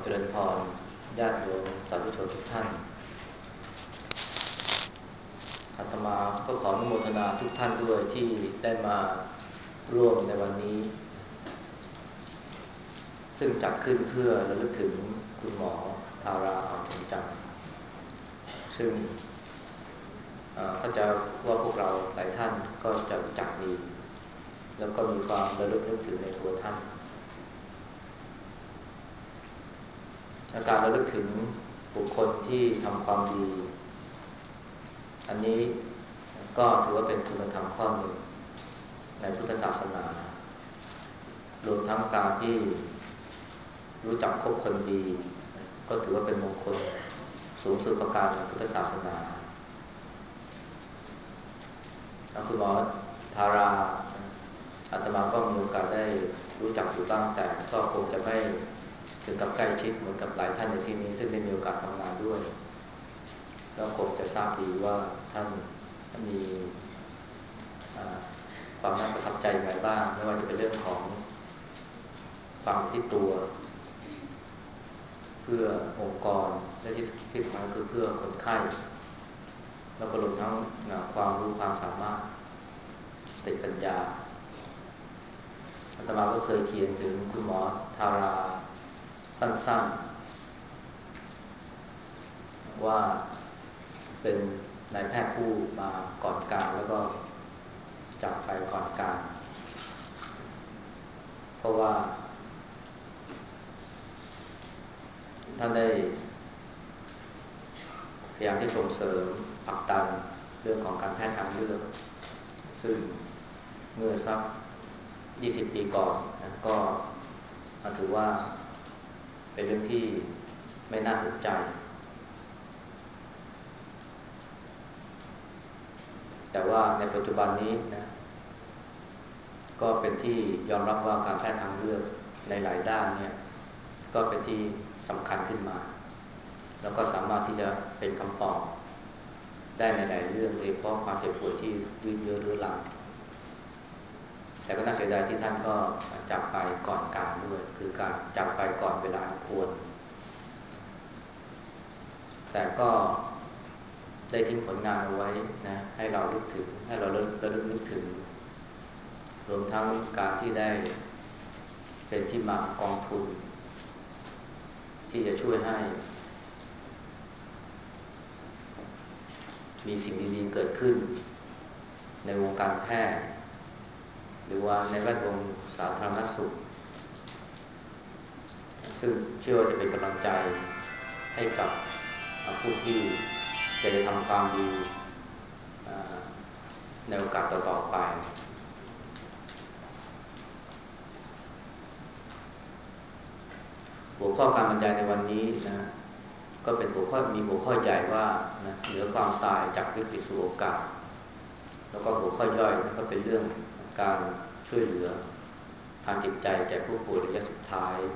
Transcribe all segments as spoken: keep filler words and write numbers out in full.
เจริญพรญาติโยมสาธุชนทุกท่านอาตมาก็ขออนุโมทนาทุกท่านด้วยที่ได้มาร่วมในวันนี้ซึ่งจัดขึ้นเพื่อระลึกถึงคุณหมอทาราอ่อนทองจันทร์ซึ่งเข้าใจว่าพวกเราหลายท่านก็จะรู้จักดีแล้วก็มีความระลึกนึกถึงในตัวท่านการระลึกถึงบุคคลที่ทำความดีอันนี้ก็ถือว่าเป็นคุณธรรมข้อหนึ่งในพุทธศาสนารวมทั้งการที่รู้จักคบคนดีก็ถือว่าเป็นมงคลสูงสุดประการในพุทธศาสนาคุณหมอทาราอาตมาก็มีโอกาสได้รู้จักอยู่บ้างแต่ก็คงจะไม่ถึงกับใกล้ชิดเหมือนกับหลายท่านในที่นี้ซึ่งได้มีโอกาสทำงานด้วยแล้วคงจะทราบดีว่าท่านมีความน่าประทับใจอย่างไรบ้างไม่ว่าจะเป็นเรื่องของความที่ตัวเพื่อองค์กรและที่ที่สำคัญคือเพื่อคนไข้แล้วก็รวมทั้งความรู้ความสามารถสติปัญญาอาตมาก็เคยเขียนถึงคุณหมอทาราสั้นๆว่าเป็นนายแพทย์ผู้มาก่อนการแล้วก็จากไปก่อนการเพราะว่าท่านได้พยายามที่ส่งเสริมผลักดันเรื่องของการแพทย์ทางเลือกซึ่งเมื่อสักยี่สิบปีก่อนนะก็ถือว่าเป็นเรื่องที่ไม่น่าสนใจแต่ว่าในปัจจุบันนี้นะก็เป็นที่ยอมรับว่าการแพทย์ทางเลือกในหลายด้านเนี่ยก็เป็นที่สำคัญขึ้นมาแล้วก็สามารถที่จะเป็นคำตอบได้ในหลายเรื่องโดยเฉพาะความเจ็บป่วยที่ยืดเยื้อเรื้อรังแต่ก็น่าเสียดายที่ท่านก็จากไปก่อนการด้วยคือการจากไปก่อนเวลาควรแต่ก็ได้ทิ้งผลงานเอาไว้นะให้เราลึกถึงให้เราเริ่มระลึกนึกถึงรวมทั้งการที่ได้เป็นที่มากองทุนที่จะช่วยให้มีสิ่งดีๆเกิดขึ้นในวงการแพทย์หรือว่าในแวดวงสาธารณสุขซึ่งเชื่อว่าจะเป็นกำลังใจให้กับผู้ที่จะได้ทำความดีในโอกาสต่อๆไปหัวข้อการบรรยายในวันนี้นะก็เป็นหัวข้อมีหัวข้อใหญ่ว่านะเหนือความตายจากวิกฤตสู่โอกาสแล้วก็หัวข้อย่อยก็เป็นเรื่องการช่วยเหลือทางจิตใจแก่ผู้ป่วยระยะสุดท้าย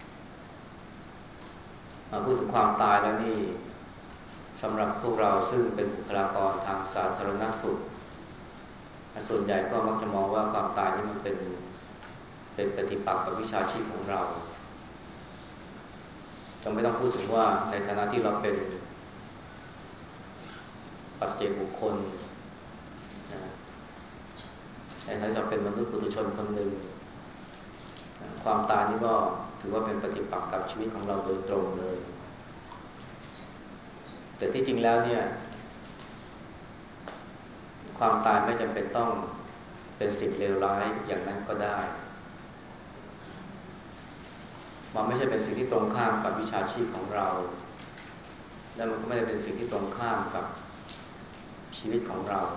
มาพูดถึงความตายแล้วนี่สำหรับพวกเราซึ่งเป็นบุคลากรทางสาธารณสุขส่วนใหญ่ก็มักจะมองว่าความตายนี่มันเป็นเป็นปฏิปักษ์กับวิชาชีพของเราจะไม่ต้องพูดถึงว่าในฐานะที่เราเป็นปัจเจกบุคคลนะในฐานะที่เราเป็นมนุษย์ปุถุชนคนหนึ่งความตายนี่ก็ถือว่าเป็นปฏิปักษ์กับชีวิตของเราโดยตรงเลยแต่ที่จริงแล้วเนี่ยความตายไม่จำเป็นต้องเป็นสิ่งเลวร้ายอย่างนั้นก็ได้มันไม่ใช่เป็นสิ่งที่ตรงข้ามกับวิชาชีพของเราและมันก็ไม่ได้เป็นสิ่งที่ตรงข้ามกับชีวิตของเรา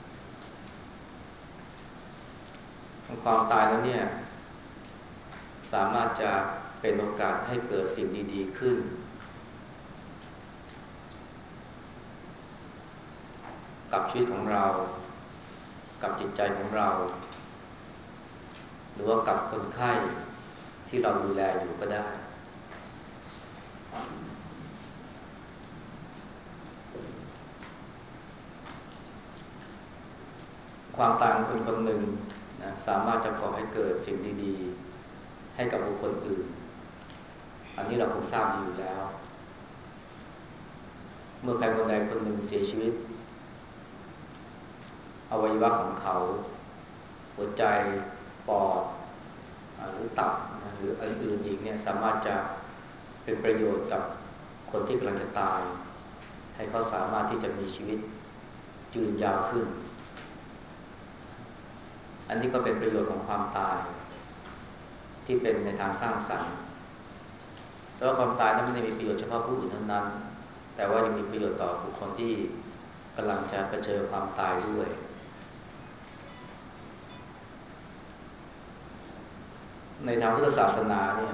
ความตายแล้วเนี่ยสามารถจะเป็นโอกาสให้เกิดสิ่งดีๆขึ้นกับชีวิตของเรากับจิตใจของเราหรือว่ากับคนไข้ที่เราดูแลอยู่ก็ได้ความตายของคนคนหนึ่งนะสามารถจะก่อให้เกิดสิ่งดีๆให้กับบุคคลอื่นอันนี้เราคงทราบดีอยู่แล้วเมื่อใครคนใดคนหนึ่งเสียชีวิตอวัยวะของเขาหัวใจปอดหรือตับหรืออื่นๆอีกเนี่ยสามารถจะเป็นประโยชน์กับคนที่กำลังจะตายให้เขาสามารถที่จะมีชีวิตยืนยาวขึ้นอันนี้ก็เป็นประโยชน์ของความตายที่เป็นในทางสร้างสรรค์แต่ว่าความตายนั้นไม่ได้มีประโยชน์เฉพาะผู้อื่นเท่านั้นแต่ว่ายังมีประโยชน์ต่อบุคคลที่กำลังจะเผชิญความตายด้วยในทางพุทธศาสนาเนี่ย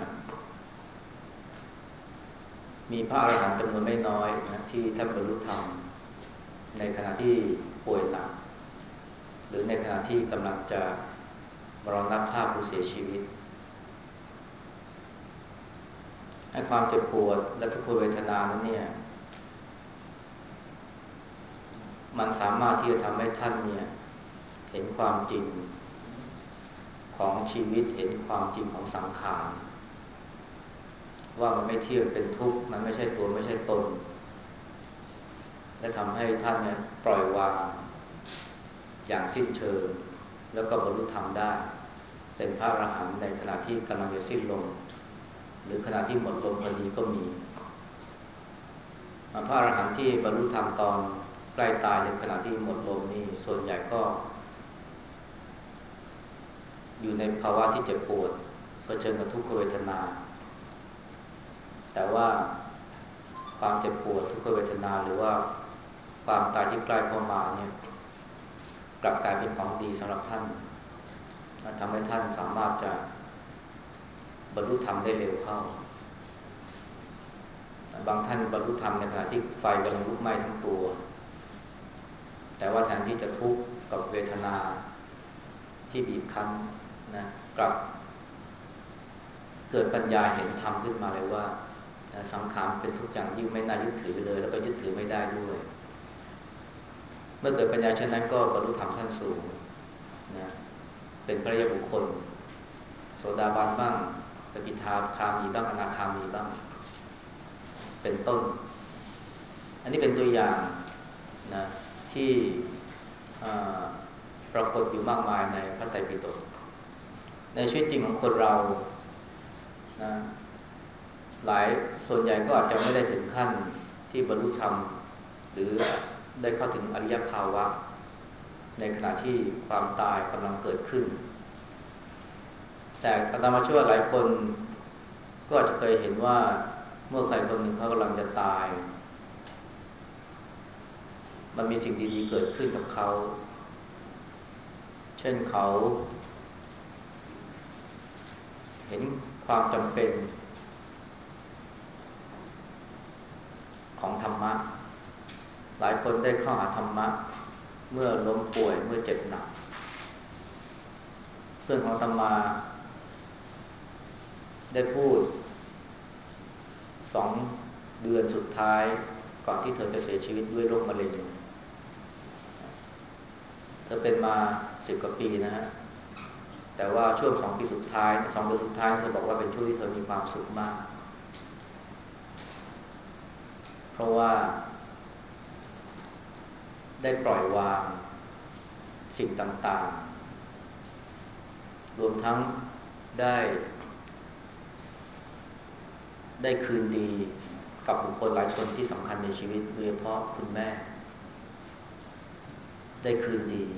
มีพระอรหันต์จำนวนไม่น้อยนะที่ท่านบรรลุธรรมในขณะที่ป่วยหนักหรือในขณะที่กำลังจะมรณภาพหรือเสียชีวิตให้ความเจ็บปวดและทุกขเวทนานั้นเนี่ยมันสามารถที่จะทำให้ท่านเนี่ยเห็นความจริงของชีวิตเห็นความจริงของสังขารว่ามันไม่เที่ยงเป็นทุกข์มันไม่ใช่ตัวไม่ใช่ตนและทำให้ท่านเนี่ยปล่อยวางอย่างสิ้นเชิงแล้วก็บรรลุธรรมได้เป็นพระอรหันต์ในขณะที่กำลังจะสิ้นลมหรือขณะที่หมดลมพอดีก็มีพระอรหันต์ที่บรรลุธรรมตอนใกล้ตายในขณะที่หมดลมนี่ส่วนใหญ่ก็อยู่ในภาวะที่เจ็บปวดเผชิญกับทุกขเวทนาแต่ว่าความเจ็บปวดทุกขเวทนาหรือว่าความตายที่ใกล้เข้ามาเนี่ยกลับกลายเป็นของดีสำหรับท่านทำให้ท่านสามารถจะบรรลุธรรมได้เร็วเข้าบางท่านบรรลุธรรมในขณะที่ไฟกำลังลุกไหม้ทั้งตัวแต่ว่าแทนที่จะทุกข์กับเวทนาที่บีบคั้นนะกลับเกิดปัญญาเห็นธรรมขึ้นมาเลยว่าสังขารเป็นทุกอย่างยิ่งไม่น่ายึดถือเลยแล้วก็ยึดถือไม่ได้ด้วยเมื่อเกิดปัญญาเช่นนั้นก็บรรลุธรรมขั้นสูงนะเป็นพระอริยบุคคลโสดาบันบ้างสกิทาคามีบ้างอนาคามีบ้างเป็นต้นอันนี้เป็นตัวอย่างนะที่ปรากฏอยู่มากมายในพระไตรปิฎกในชีวิตจริงของคนเรานะหลายส่วนใหญ่ก็อาจจะไม่ได้ถึงขั้นที่บรรลุธรรมหรือได้เข้าถึงอริยภาวะในขณะที่ความตายกำลังเกิดขึ้นแต่อาตมาเชื่อว่าหลายคนก็อาจจะเคยเห็นว่าเมื่อใครคนหนึ่งเขากำลังจะตายมันมีสิ่งดีๆเกิดขึ้นกับเขาเช่นเขาเห็นความจำเป็นของธรรมะหลายคนได้เข้าหาธรรมะเมื่อล้มป่วยเมื่อเจ็บหนักเพื่อนของอาตมาได้พูดสองเดือนสุดท้ายก่อนที่เธอจะเสียชีวิตด้วยโรคมะเร็งเธอเป็นมาสิบกว่าปีนะฮะแต่ว่าช่วงสองปีสุดท้ายสองเดือนสุดท้ายเธอบอกว่าเป็นช่วงที่เธอมีความสุขมากเพราะว่าได้ปล่อยวางสิ่งต่างๆรวมทั้งได้ได้คืนดีกับบุคคลหลายคนที่สำคัญในชีวิตโดยเฉพาะคุณแม่ได้คืนดี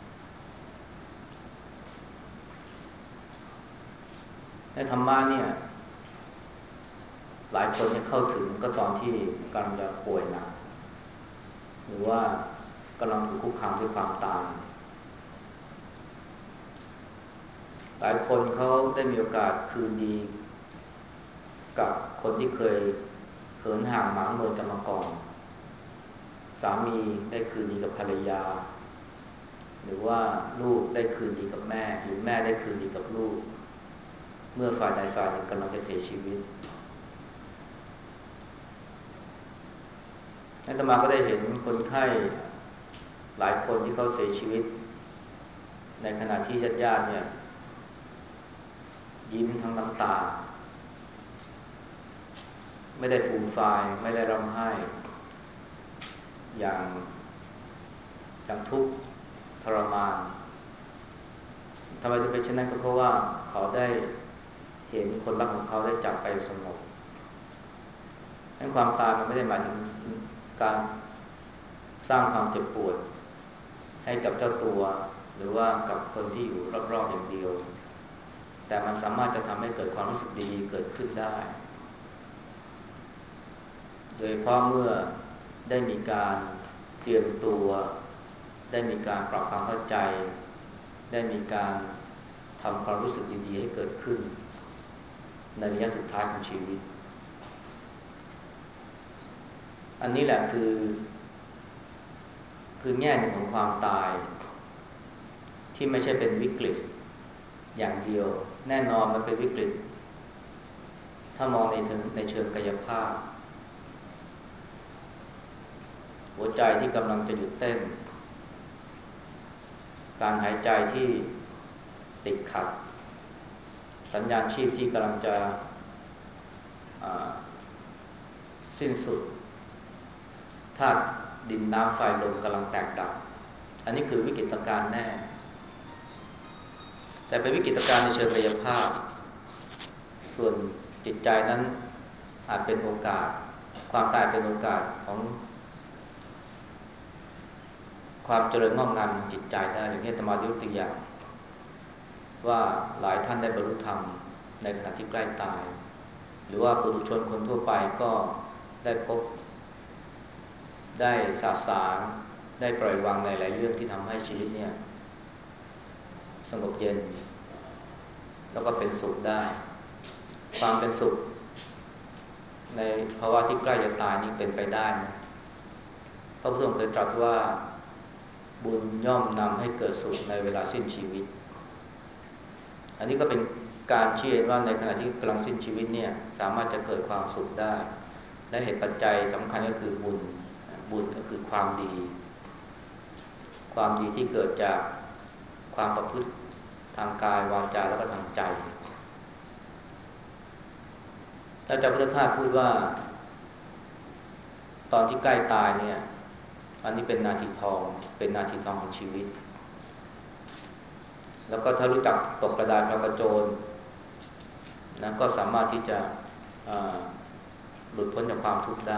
ในธรรมะเนี่ยหลายคนเนี่ยเข้าถึงก็ตอนที่กำลังจะป่วยหนักหรือว่ากำลังถูกคุกคามด้วยความตายหลายคนเขาได้มีโอกาสคืนดีกับคนที่เคยเหินห่างหมางเมินกันมาก่อนสามีได้คืนดีกับภรรยาหรือว่าลูกได้คืนดีกับแม่หรือแม่ได้คืนดีกับลูกเมื่อฝ่ายใดฝ่ายหนึ่งกำลังจะเสียชีวิตอาตมาก็ได้เห็นคนไข้หลายคนที่เขาเสียชีวิตในขณะที่ญาติๆเนี่ยยิ้มทั้งน้ำตาไม่ได้ฟูมฟายไม่ได้ร่ำไห้อย่างอย่างทุกข์ทรมานทำไมถึงเป็นเช่นนั้นก็เพราะว่าเขาได้เห็นคนรักของเขาได้จากไปสงบนั้นความตายมันไม่ได้หมายถึงการสร้างความเจ็บปวดให้กับเจ้าตัวหรือว่ากับคนที่อยู่รอบๆอย่างเดียวแต่มันสามารถจะทำให้เกิดความรู้สึกดีๆเกิดขึ้นได้โดยเฉพาะเมื่อได้มีการเตรียมตัวได้มีการปรับความเข้าใจได้มีการทำความรู้สึกดีๆให้เกิดขึ้นในระยะสุดท้ายของชีวิตอันนี้แหละคือคือแง่หนึ่งของความตายที่ไม่ใช่เป็นวิกฤตอย่างเดียวแน่นอนมันเป็นวิกฤตถ้ามองในถึงในเชิงกายภาพหัวใจที่กำลังจะหยุดเต้นการหายใจที่ติดขัดสัญญาณชีพที่กำลังจะสิ้นสุดธาตุดินน้ำไฟลมกำลังแตกดับอันนี้คือวิกฤตการณ์แน่แต่เป็นวิกฤตการณ์ในเชิงกายภาพส่วนจิตใจนั้นอาจเป็นโอกาสความตายเป็นโอกาสของความเจริญงอกงามของจิตใจได้อย่างที่อาตมายกตัวอย่างว่าหลายท่านได้บรรลุธรรมในขณะที่ใกล้ตายหรือว่าปุถุชนคนทั่วไปก็ได้พบได้สาสางได้ปล่อยวางในหลายเรื่องที่ทำให้ชีวิตเนี่ยสงบเย็นแล้วก็เป็นสุขได้ความเป็นสุขในภาวะที่ใกล้จะตายนี่เป็นไปได้นะพระพุทธองค์เคยตรัสว่าบุญย่อมนำให้เกิดสุขในเวลาสิ้นชีวิตอันนี้ก็เป็นการชี้เห็นว่าในขณะที่กำลังสิ้นชีวิตเนี่ยสามารถจะเกิดความสุขได้และเหตุปัจจัยสำคัญก็คือบุญบุญก็คือความดีความดีที่เกิดจากความประพฤติทางกายวาจาแล้วก็ทางใจถ้าเจ้าพุทธทาสพูดว่าตอนที่ใกล้ตายเนี่ยอันนี้เป็นนาทีทองเป็นนาทีทองของชีวิตแล้วก็ถ้ารู้จักตกกระดานพระกระโจนนะก็สามารถที่จะหลุดพ้นจากความทุกข์ได้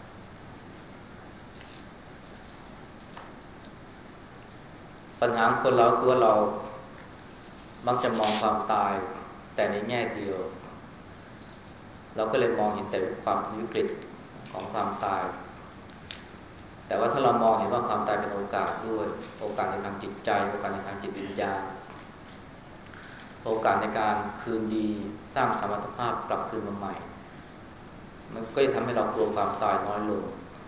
ปัญหาของคนเราคือว่าเรามักจะมองความตายแต่ในแง่เดียวเราก็เลยมองเห็นแต่ความวิกฤตของความตายแต่ว่าถ้าเรามองเห็นว่าความตายเป็นโอกาสด้วยโอกาสในทางจิตใจโอกาสในทางจิตวิญญาณโอกาสในการคืนดีสร้างสมรรถภาพกลับคืนมาใหม่มันก็จะทำให้เรากลัวความตายน้อยลง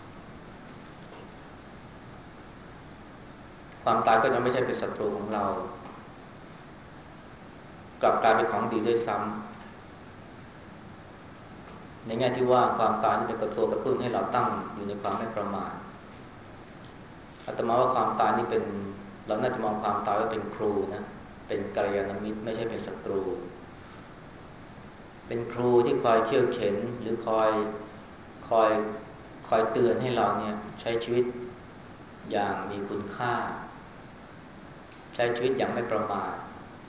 ความตายก็จะไม่ใช่เป็นศัตรูของเรากลับกลายเป็นของดีด้วยซ้ำในแง่ที่ว่าความตายนี่เป็นตัวกระตุ้นให้เราตั้งอยู่ในความไม่ประมาทอาตมาว่าความตายนี่เป็นเราน่าจะมองความตายว่าเป็นครูนะเป็นกัลยาณมิตรไม่ใช่เป็นศัตรูเป็นครูที่คอยเขี่ยวเข็นหรือคอยคอยคอยเตือนให้เราเนี่ยใช้ชีวิตอย่างมีคุณค่าใช้ชีวิตอย่างไม่ประมาท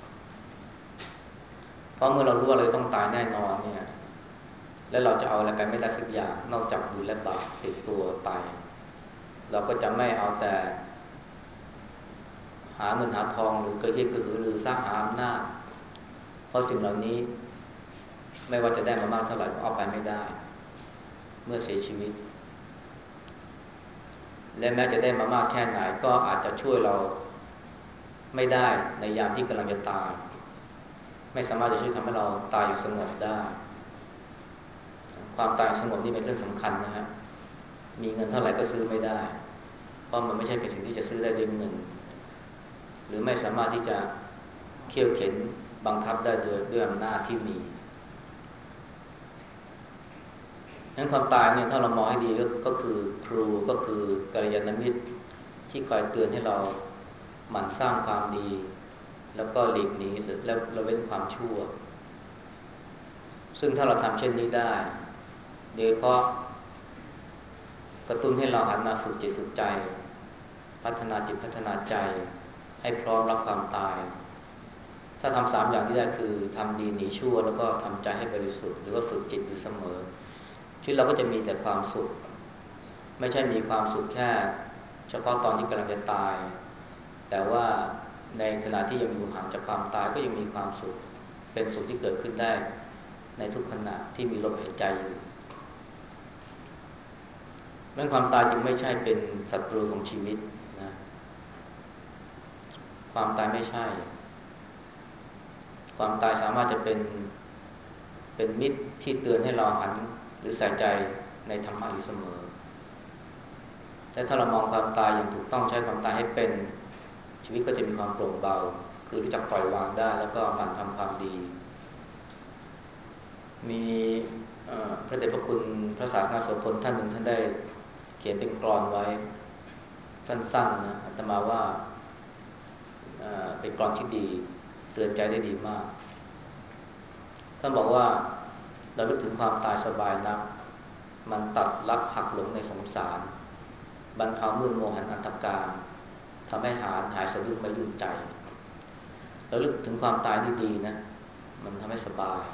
เพราะเมื่อเรารู้ว่าเราต้องตายแน่นอนเนี่ยแล้วเราจะเอาอะไรไปไม่ได้สักอย่างนอกจากบุญและบาปติดตัวไปเราก็จะไม่เอาแต่หาเงินหาทองหรือกระเทียบกระหือรือสร้างหาอำนาจเพราะสิ่งเหล่านี้ไม่ว่าจะได้มามากเท่าไหร่ก็เอาไปไม่ได้เมื่อเสียชีวิตและแม้จะได้มามากแค่ไหนก็อาจจะช่วยเราไม่ได้ในยามที่กำลังจะตายไม่สามารถจะช่วยทำให้เราตายอย่างสงบได้ความตายสงบนี่เป็นเรื่องสำคัญนะฮะมีเงินเท่าไหร่ก็ซื้อไม่ได้เพราะมันไม่ใช่เป็นสิ่งที่จะซื้อได้ด้วยเงินหรือไม่สามารถที่จะเขี่ยวเข็นบังคับได้ด้วยด้วยอำนาจที่มีงั้นความตายเนี่ยถ้าเรามองให้ดีก็คือครูก็คือกัลยาณมิตรที่คอยเตือนให้เราหมั่นสร้างความดีแล้วก็หลีกหนีแล้วเราเว้นความชั่วซึ่งถ้าเราทำเช่นนี้ได้โดยเฉพาะกระตุ้นให้เราหันมาฝึกจิตฝึกใจพัฒนาจิตพัฒนาใจให้พร้อมรับความตายถ้าทำสามอย่างที่ได้คือทำดีหนีชั่วแล้วก็ทำใจให้บริสุทธิ์หรือว่าฝึกจิตอยู่เสมอชีวิตเราก็จะมีแต่ความสุขไม่ใช่มีความสุขแค่เฉพาะตอนที่กำลังจะตายแต่ว่าในขณะที่ยังอยู่ห่างจากความตายก็ยังมีความสุขเป็นสุขที่เกิดขึ้นได้ในทุกขณะที่มีลมหายใจอยู่เรื่องความตายจึงไม่ใช่เป็นศัตรูของชีวิตนะความตายไม่ใช่ความตายสามารถจะเป็นเป็นมิตรที่เตือนให้เราหันหรือใส่ใจในธรรมะอยู่เสมอแต่ถ้าเรามองความตายอย่างถูกต้องใช้ความตายให้เป็นชีวิตก็จะมีความโปร่งเบาคือรู้จักปล่อยวางได้แล้วก็หมั่นทำความดีมีพระเดชพระคุณพระศาสนาโสพลท่านหนึ่งท่านได้เขียนเป็นกลอนไว้สั้นๆนะอาตมาว่าเป็นกลอนที่ดีเตือนใจได้ดีมากท่านบอกว่าเราลึกถึงความตายสบายนักมันตัดลักหักหลงในสงสารบรรเทามืดโมหันอันตการทำให้หายหายสะดุ้งไม่ยุ่งใจเราลึกถึงความตายดีๆนะมันทำให้สบาย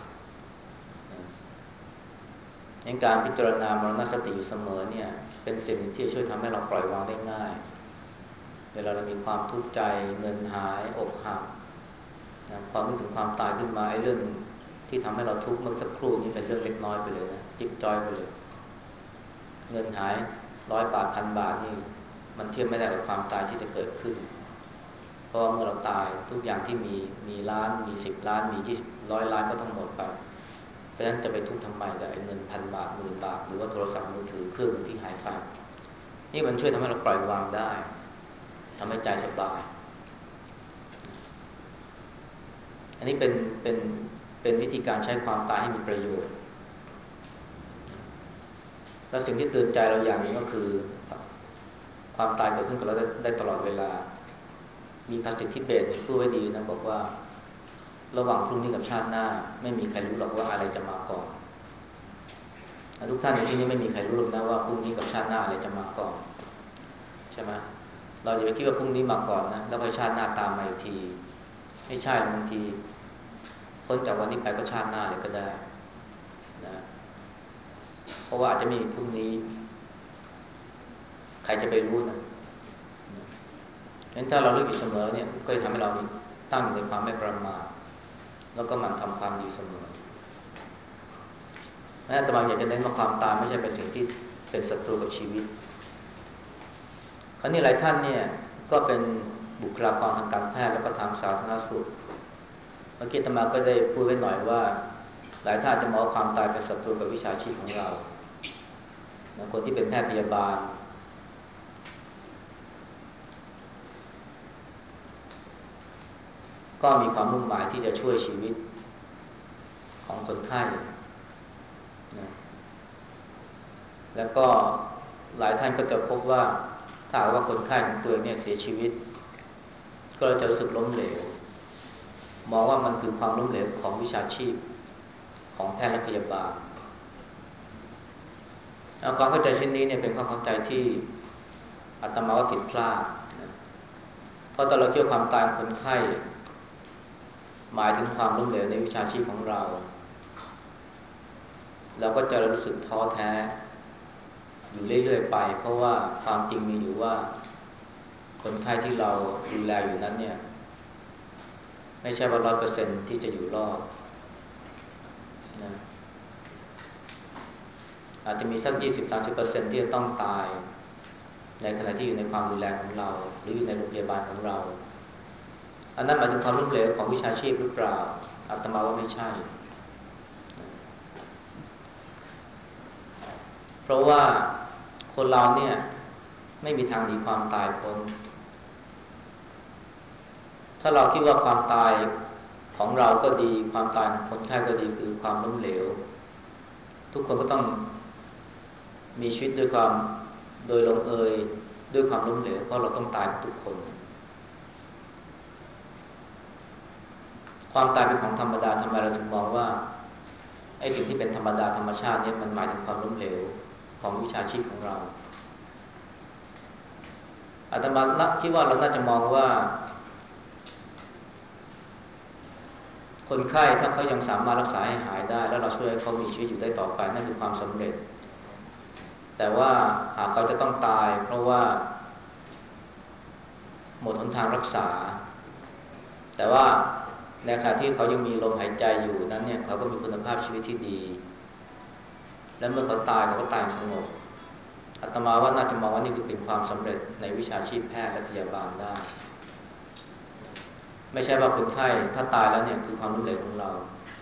ในการพิจารณามรณสติอยู่เสมอเนี่ยเป็นสิ่งที่ช่วยทำให้เราปล่อยวางได้ง่ายเวลาเรามีความทุกข์ใจเงินหายอกหักนะความนึกถึงความตายขึ้นมาไอ้เรื่องที่ทำให้เราทุกข์เมื่อสักครู่นี้เป็นเรื่องเล็กน้อยไปเลยนะจิ๊บจ้อยไปเลยเงินหายร้อยบาทพันบาทนี่มันเทียบไม่ได้กับความตายที่จะเกิดขึ้นเพราะเมื่อเราตายทุกอย่างที่มีมีล้านมีสิบล้านมียี่สิบร้อยล้านก็ต้องหมดไปเพราะฉะนั้นจะไปทุกข์ทำไมกับไอ้เงินพันบาทหมื่นบาทหรือว่าโทรศัพท์มือถือเครื่องที่หายไปนี่มันช่วยทำให้เราปล่อยวางได้ทำให้ใจสบายอันนี้เป็นเป็นเป็นวิธีการใช้ความตายให้มีประโยชน์และสิ่งที่เตือนใจเราอย่างนี้ก็คือความตายเกิดขึ้นกับเราได้ได้ตลอดเวลามีภาษิตทิเบตพูดไว้ดีนะบอกว่าระหว่างพรุ่งนี้กับชาติหน้าไม่มีใครรู้หรอกว่าอะไรจะมาก่อนทุกท่านในที่นี้ไม่มีใครรู้หรอกนะว่าพรุ่งนี้กับชาติหน้าอะไรจะมาก่อนใช่ไหมเราอย่าไปคิดว่าพรุ่งนี้มาก่อนนะแล้วพอชาติหน้าตามมาอีกทีไม่ใช่บางทีพ้นจากวันนี้ไปก็ชาติหน้าเลยก็ได้นะเพราะว่าอาจจะมีพรุ่งนี้ใครจะไปรู้นะงั้นถ้าเราเลือกอยู่เสมอเนี่ยก็จะทำให้เราตั้งอยู่ในความไม่ประมาทแล้วก็หมั่นทำความดีเสมอแม้แต่บางอยากจะเน้นว่าความตายไม่ใช่เป็นสิ่งที่เป็นศัตรูกับชีวิตคราวนี้หลายท่านเนี่ยก็เป็นบุคลากรทางการแพทย์และก็ทางสาธารณสุขเมื่อกี้อาตมาก็ได้พูดไว้หน่อยว่าหลายท่านจะมองความตายเป็นศัตรูกับวิชาชีพของเราคนที่เป็นแพทย์พยาบาลก็มีความมุ่งหมายที่จะช่วยชีวิตของคนไข้นะแล้วก็หลายท่านก็จะพบว่าถ้าว่าคนไข้ของตัวเองเนี่ยเสียชีวิตก็จะรู้สึกล้มเหลวมองว่ามันคือความล้มเหลวของวิชาชีพของแพทย์และพยาบาลความเข้าใจเช่นนี้เนี่ยเป็นความเข้าใจที่อาตมาว่าผิดพลาดนะเพราะตอนเราเกี่ยวความตายของคนไข้หมายถึงความล้มเหลวในวิชาชีพของเราเราก็จะรู้สึกท้อแท้อยู่เรื่อยๆไปเพราะว่าความจริงมีอยู่ว่าคนไข้ที่เราดูแลอยู่นั้นเนี่ยไม่ใช่ว่า ร้อยเปอร์เซ็นต์ ที่จะอยู่รอดนะอาจจะมีสัก ยี่สิบถึงสามสิบเปอร์เซ็นต์ ที่จะต้องตายในขณะที่อยู่ในความดูแลของเราหรืออยู่ในโรงพยาบาลของเราอันนั้นหมายถึงความล้มเหลวของวิชาชีพหรือเปล่าอาตมาว่าไม่ใช่เพราะว่าคนเราเนี่ยไม่มีทางหนีความตายพ้นถ้าเราคิดว่าความตายของเราก็ดีความตายของคนไข้ก็ดีคือความล้มเหลวทุกคนก็ต้องมีชีวิตด้วยความโดยลงเอยด้วยความล้มเหลวเพราะเราต้องตายทุกคนความตายเป็นของธรรมดาทำไมเราถึงมองว่าไอ้สิ่งที่เป็นธรรมดาธรรมชาติเนี่ยมันหมายถึงความล้มเหลวของวิชาชีพของเราอาตมาลักคิดว่าเราน่าจะมองว่าคนไข้ถ้าเขายังสามารถรักษาให้หายได้แล้วเราช่วยให้เขามีชีวิตอยู่ได้ต่อไปนั่นคือความสำเร็จแต่ว่าหากเขาจะต้องตายเพราะว่าหมดหนทางรักษาแต่ว่าในขณะที่เขายังมีลมหายใจอยู่นั้นเนี่ยเขาก็มีคุณภาพชีวิตที่ดีและเมื่อเขาตายเขาก็ตายสงบอาตมาว่าน่าจะมองว่านี่คือเป็นความสำเร็จในวิชาชีพแพทย์และพยาบาลได้ไม่ใช่ว่าคนไข้ถ้าตายแล้วเนี่ยคือความล้มเหลวของเรา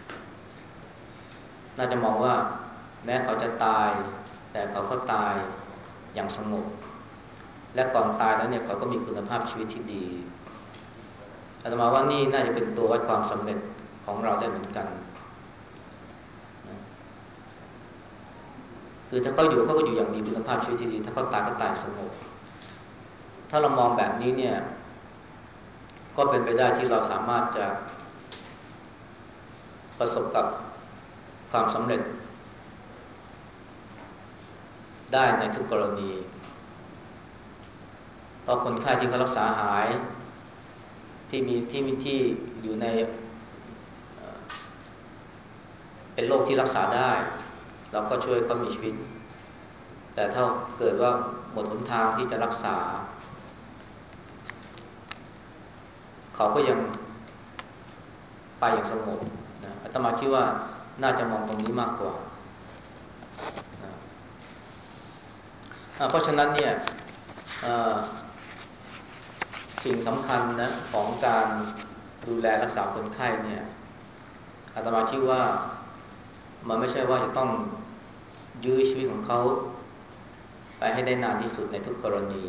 น่าจะมองว่าแม้เขาจะตายแต่เขาก็ตายอย่างสงบและก่อนตายแล้วเนี่ยเขาก็มีคุณภาพชีวิตที่ดีอาตมาว่านี่น่าจะเป็นตัววัดความสำเร็จของเราได้เหมือนกันคือถ้าเขาอยู่เขาก็อยู่อย่างมีคุณภาพชีวิตที่ดีถ้าเขาตายก็ตายสงบถ้าเรามองแบบนี้เนี่ยก็เป็นไปได้ที่เราสามารถจะประสบกับความสำเร็จได้ในทุกกรณีเพราะคนไข้ที่เขารักษาหายที่มีที่มีที่อยู่ในเป็นโรคที่รักษาได้เราก็ช่วยเขามีชีวิตแต่ถ้าเกิดว่าหมดหนทางที่จะรักษาเขาก็ยังไปอย่างสงบนะอาตมาคิดว่าน่าจะมองตรงนี้มากกว่านะเพราะฉะนั้นเนี่ยสิ่งสำคัญนะของการดูแลรักษาคนไข้เนี่ยอาตมาคิดว่ามันไม่ใช่ว่าจะต้องยื้อชีวิตของเขาไปให้ได้นานที่สุดในทุกกรณี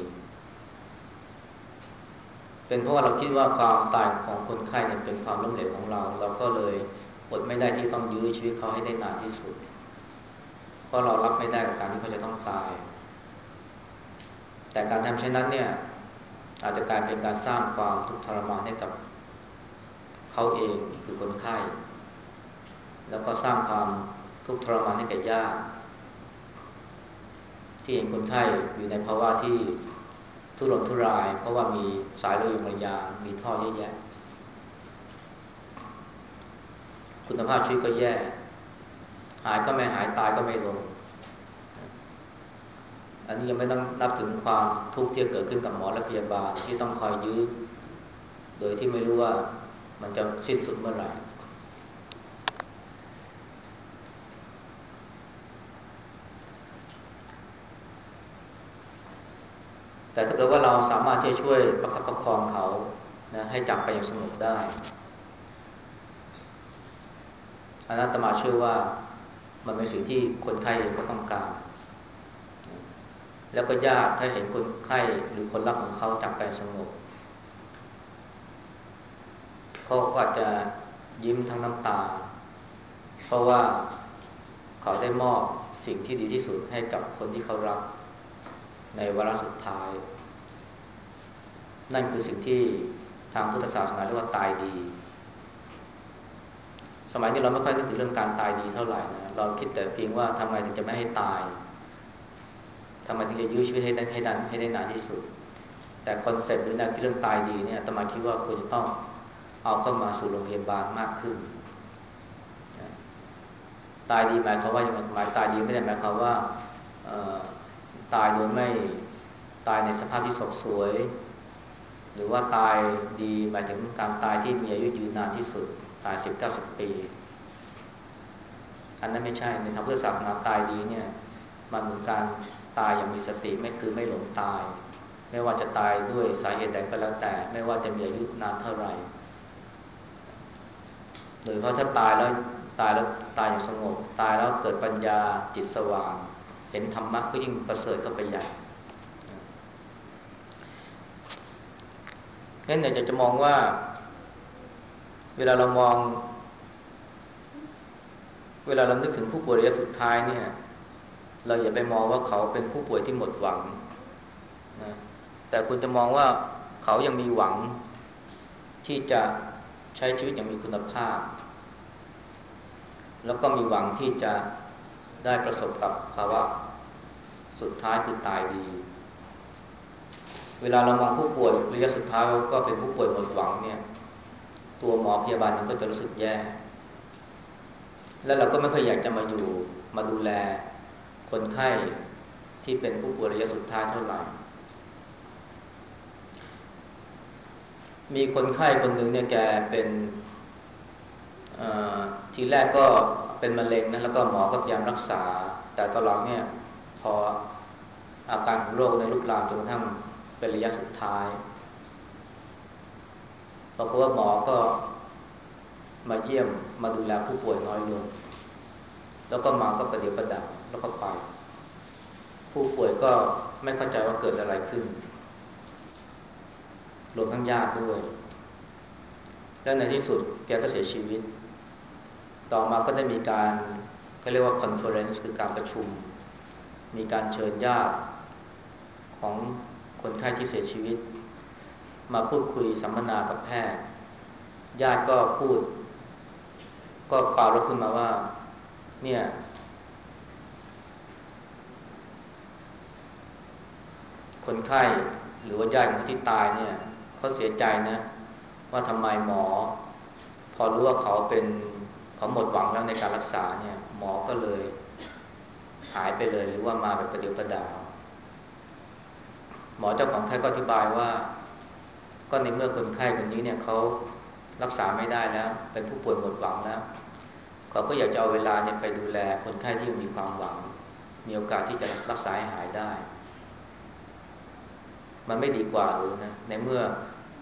เป็นเพราะว่าเราคิดว่าความตายของคนไข้เนี่ยเป็นความล้มเหลวของเราเราก็เลยอดไม่ได้ที่ต้องยื้อชีวิตเขาให้ได้นานที่สุดเพราะเรารับไม่ได้กับการที่เขาจะต้องตายแต่การทำเช่นนั้นเนี่ยอาจจะกลายเป็นการสร้างความทุกข์ทรมานให้กับเขาเองคือคนไข้แล้วก็สร้างความทุกข์ทรมานให้แก่ญาติที่เห็นคนไข้อยู่ในภาวะที่ทุรนทุรายเพราะว่ามีสายระยงระยางมีท่อเยอะแยะคุณภาพชีวิตก็แย่หายก็ไม่หายตายก็ไม่ลงอันนี้ยังไม่ต้องนับถึงความทุกข์ที่เกิดขึ้นกับหมอและพยาบาลที่ต้องคอยยื้อโดยที่ไม่รู้ว่ามันจะสิ้นสุดเมื่อไหร่แต่ถ้าเกิดว่าเราสามารถที่จะช่วยประคับประคองเขานะให้จากไปอย่างสงบได้อันนั้นอาตมาเชื่อว่ามันเป็นสิ่งที่คนไข้เองก็ต้องการแล้วก็ญาติถ้าเห็นคนไข้หรือคนรักของเขาจากไปสงบเขาก็อาจจะยิ้มทั้งน้ำตาเพราะว่าเขาได้มอบสิ่งที่ดีที่สุดให้กับคนที่เขารักในวาระสุดท้ายนั่นคือสิ่งที่ทางพุทธศาสนาเรียกว่าตายดีสมัยนี้เราไม่ค่อยนึกถึงเรื่องการตายดีเท่าไหร่นะเราคิดแต่เพียงว่าทำไมถึงจะไม่ให้ตายทำไมถึงจะยื้อชีวิตให้ได้ให้นานให้ได้นานที่สุดแต่คอนเซ็ปต์หรือแนวคิดเรื่องตายดีเนี่ยอาตมาคิดว่าควรจะต้องเอาเข้ามาสู่โรงพยาบาลมากขึ้นตายดีหมายความว่าอย่างหมายตายดีไม่ได้หมายความว่าตายโดยไม่ตายในสภาพที่ศพสวยหรือว่าตายดีหมายถึงการตายที่มีอายุยืนนานที่สุดตายสิบเก้าสิบปีอันนั้นไม่ใช่ในทางพุทธศาสนาตายดีเนี่ยมันเป็นการตายอย่างมีสติไม่คือไม่หลงตายไม่ว่าจะตายด้วยสาเหตุใดก็แล้วแต่ไม่ว่าจะมีอายุนานเท่าไหร่โดยเพราะถ้าตายแล้วตายแล้วตายอย่างสงบตายแล้วเกิดปัญญาจิตสว่างเห็นธรรมะก็ยิ่งประเสริฐเข้าไปใหญ่งั้นอยากจะมองว่าเวลาเรามองเวลาเรานึกถึงผู้ป่วยระยะสุดท้ายเนี่ยเราอย่าไปมองว่าเขาเป็นผู้ป่วยที่หมดหวังนะแต่คุณจะมองว่าเขายังมีหวังที่จะใช้ชีวิตอย่างมีคุณภาพแล้วก็มีหวังที่จะได้ประสบกับภาวะสุดท้ายคือตายดีเวลาเรามองผู้ป่วยระยะสุดท้ายก็เป็นผู้ป่วยหมดหวังเนี่ยตัวหมอพยาบาลก็จะรู้สึกแย่แล้วเราก็ไม่ค่อยอยากจะมาอยู่มาดูแลคนไข้ที่เป็นผู้ป่วยระยะสุดท้ายเท่าไหร่มีคนไข้คนหนึ่งเนี่ยแกเป็นทีแรกก็เป็นมะเร็งนะแล้วก็หมอก็พยายามรักษาแต่ตอนหลังเนี่ยพออาการของโรคในลุกลามจนกระทั่งเป็นระยะสุดท้ายปรากฏว่าหมอก็มาเยี่ยมมาดูแลผู้ป่วยน้อยลงแล้วก็มาก็ประเดี๋ยวประดาแล้วก็ไปผู้ป่วยก็ไม่เข้าใจว่าเกิดอะไรขึ้นรวมทั้งญาติด้วยแล้วในที่สุดแกก็เสียชีวิตต่อมาก็ได้มีการเขาเรียกว่าคอนเฟอเรนซ์คือการประชุมมีการเชิญญาติของคนไข้ที่เสียชีวิตมาพูดคุยสัมมนากับแพทย์ญาติก็พูดก็กล่าวขึ้นมาว่าเนี่ยคนไข้หรือว่าญาติของที่ตายเนี่ยเขาเสียใจนะว่าทำไมหมอพอรู้ว่าเขาเป็นเขาหมดหวังแล้วในการรักษาเนี่ยหมอก็เลยหายไปเลยหรือว่ามาแบบประเดี๋ยวประดาวหมอเจ้าของไข้ก็อธิบายว่าก็ในเมื่อคนไข้คนนี้เนี่ยเขารักษาไม่ได้แล้วเป็นผู้ป่วยหมดหวังแล้วเขาก็อยากจะเอาเวลาเนี่ยไปดูแลคนไข้ที่ยังมีความหวังมีโอกาสที่จะรักษาให้หายได้มันไม่ดีกว่าหรือนะในเมื่อ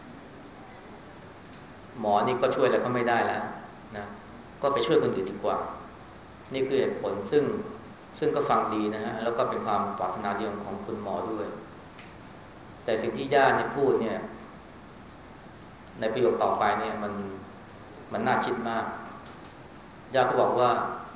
หมอนี่ก็ช่วยอะไรก็ไม่ได้แล้วนะก็ไปช่วยคนอื่นดีกว่านี่คือเหตุผลซึ่งซึ่งก็ฟังดีนะฮะแล้วก็เป็นความปรารถนาดีของคุณหมอด้วยแต่สิ่งที่ญาติเนี่ยพูดเนี่ยในประโยคต่อไปเนี่ยมันมันน่าคิดมากญาติก็บอกว่า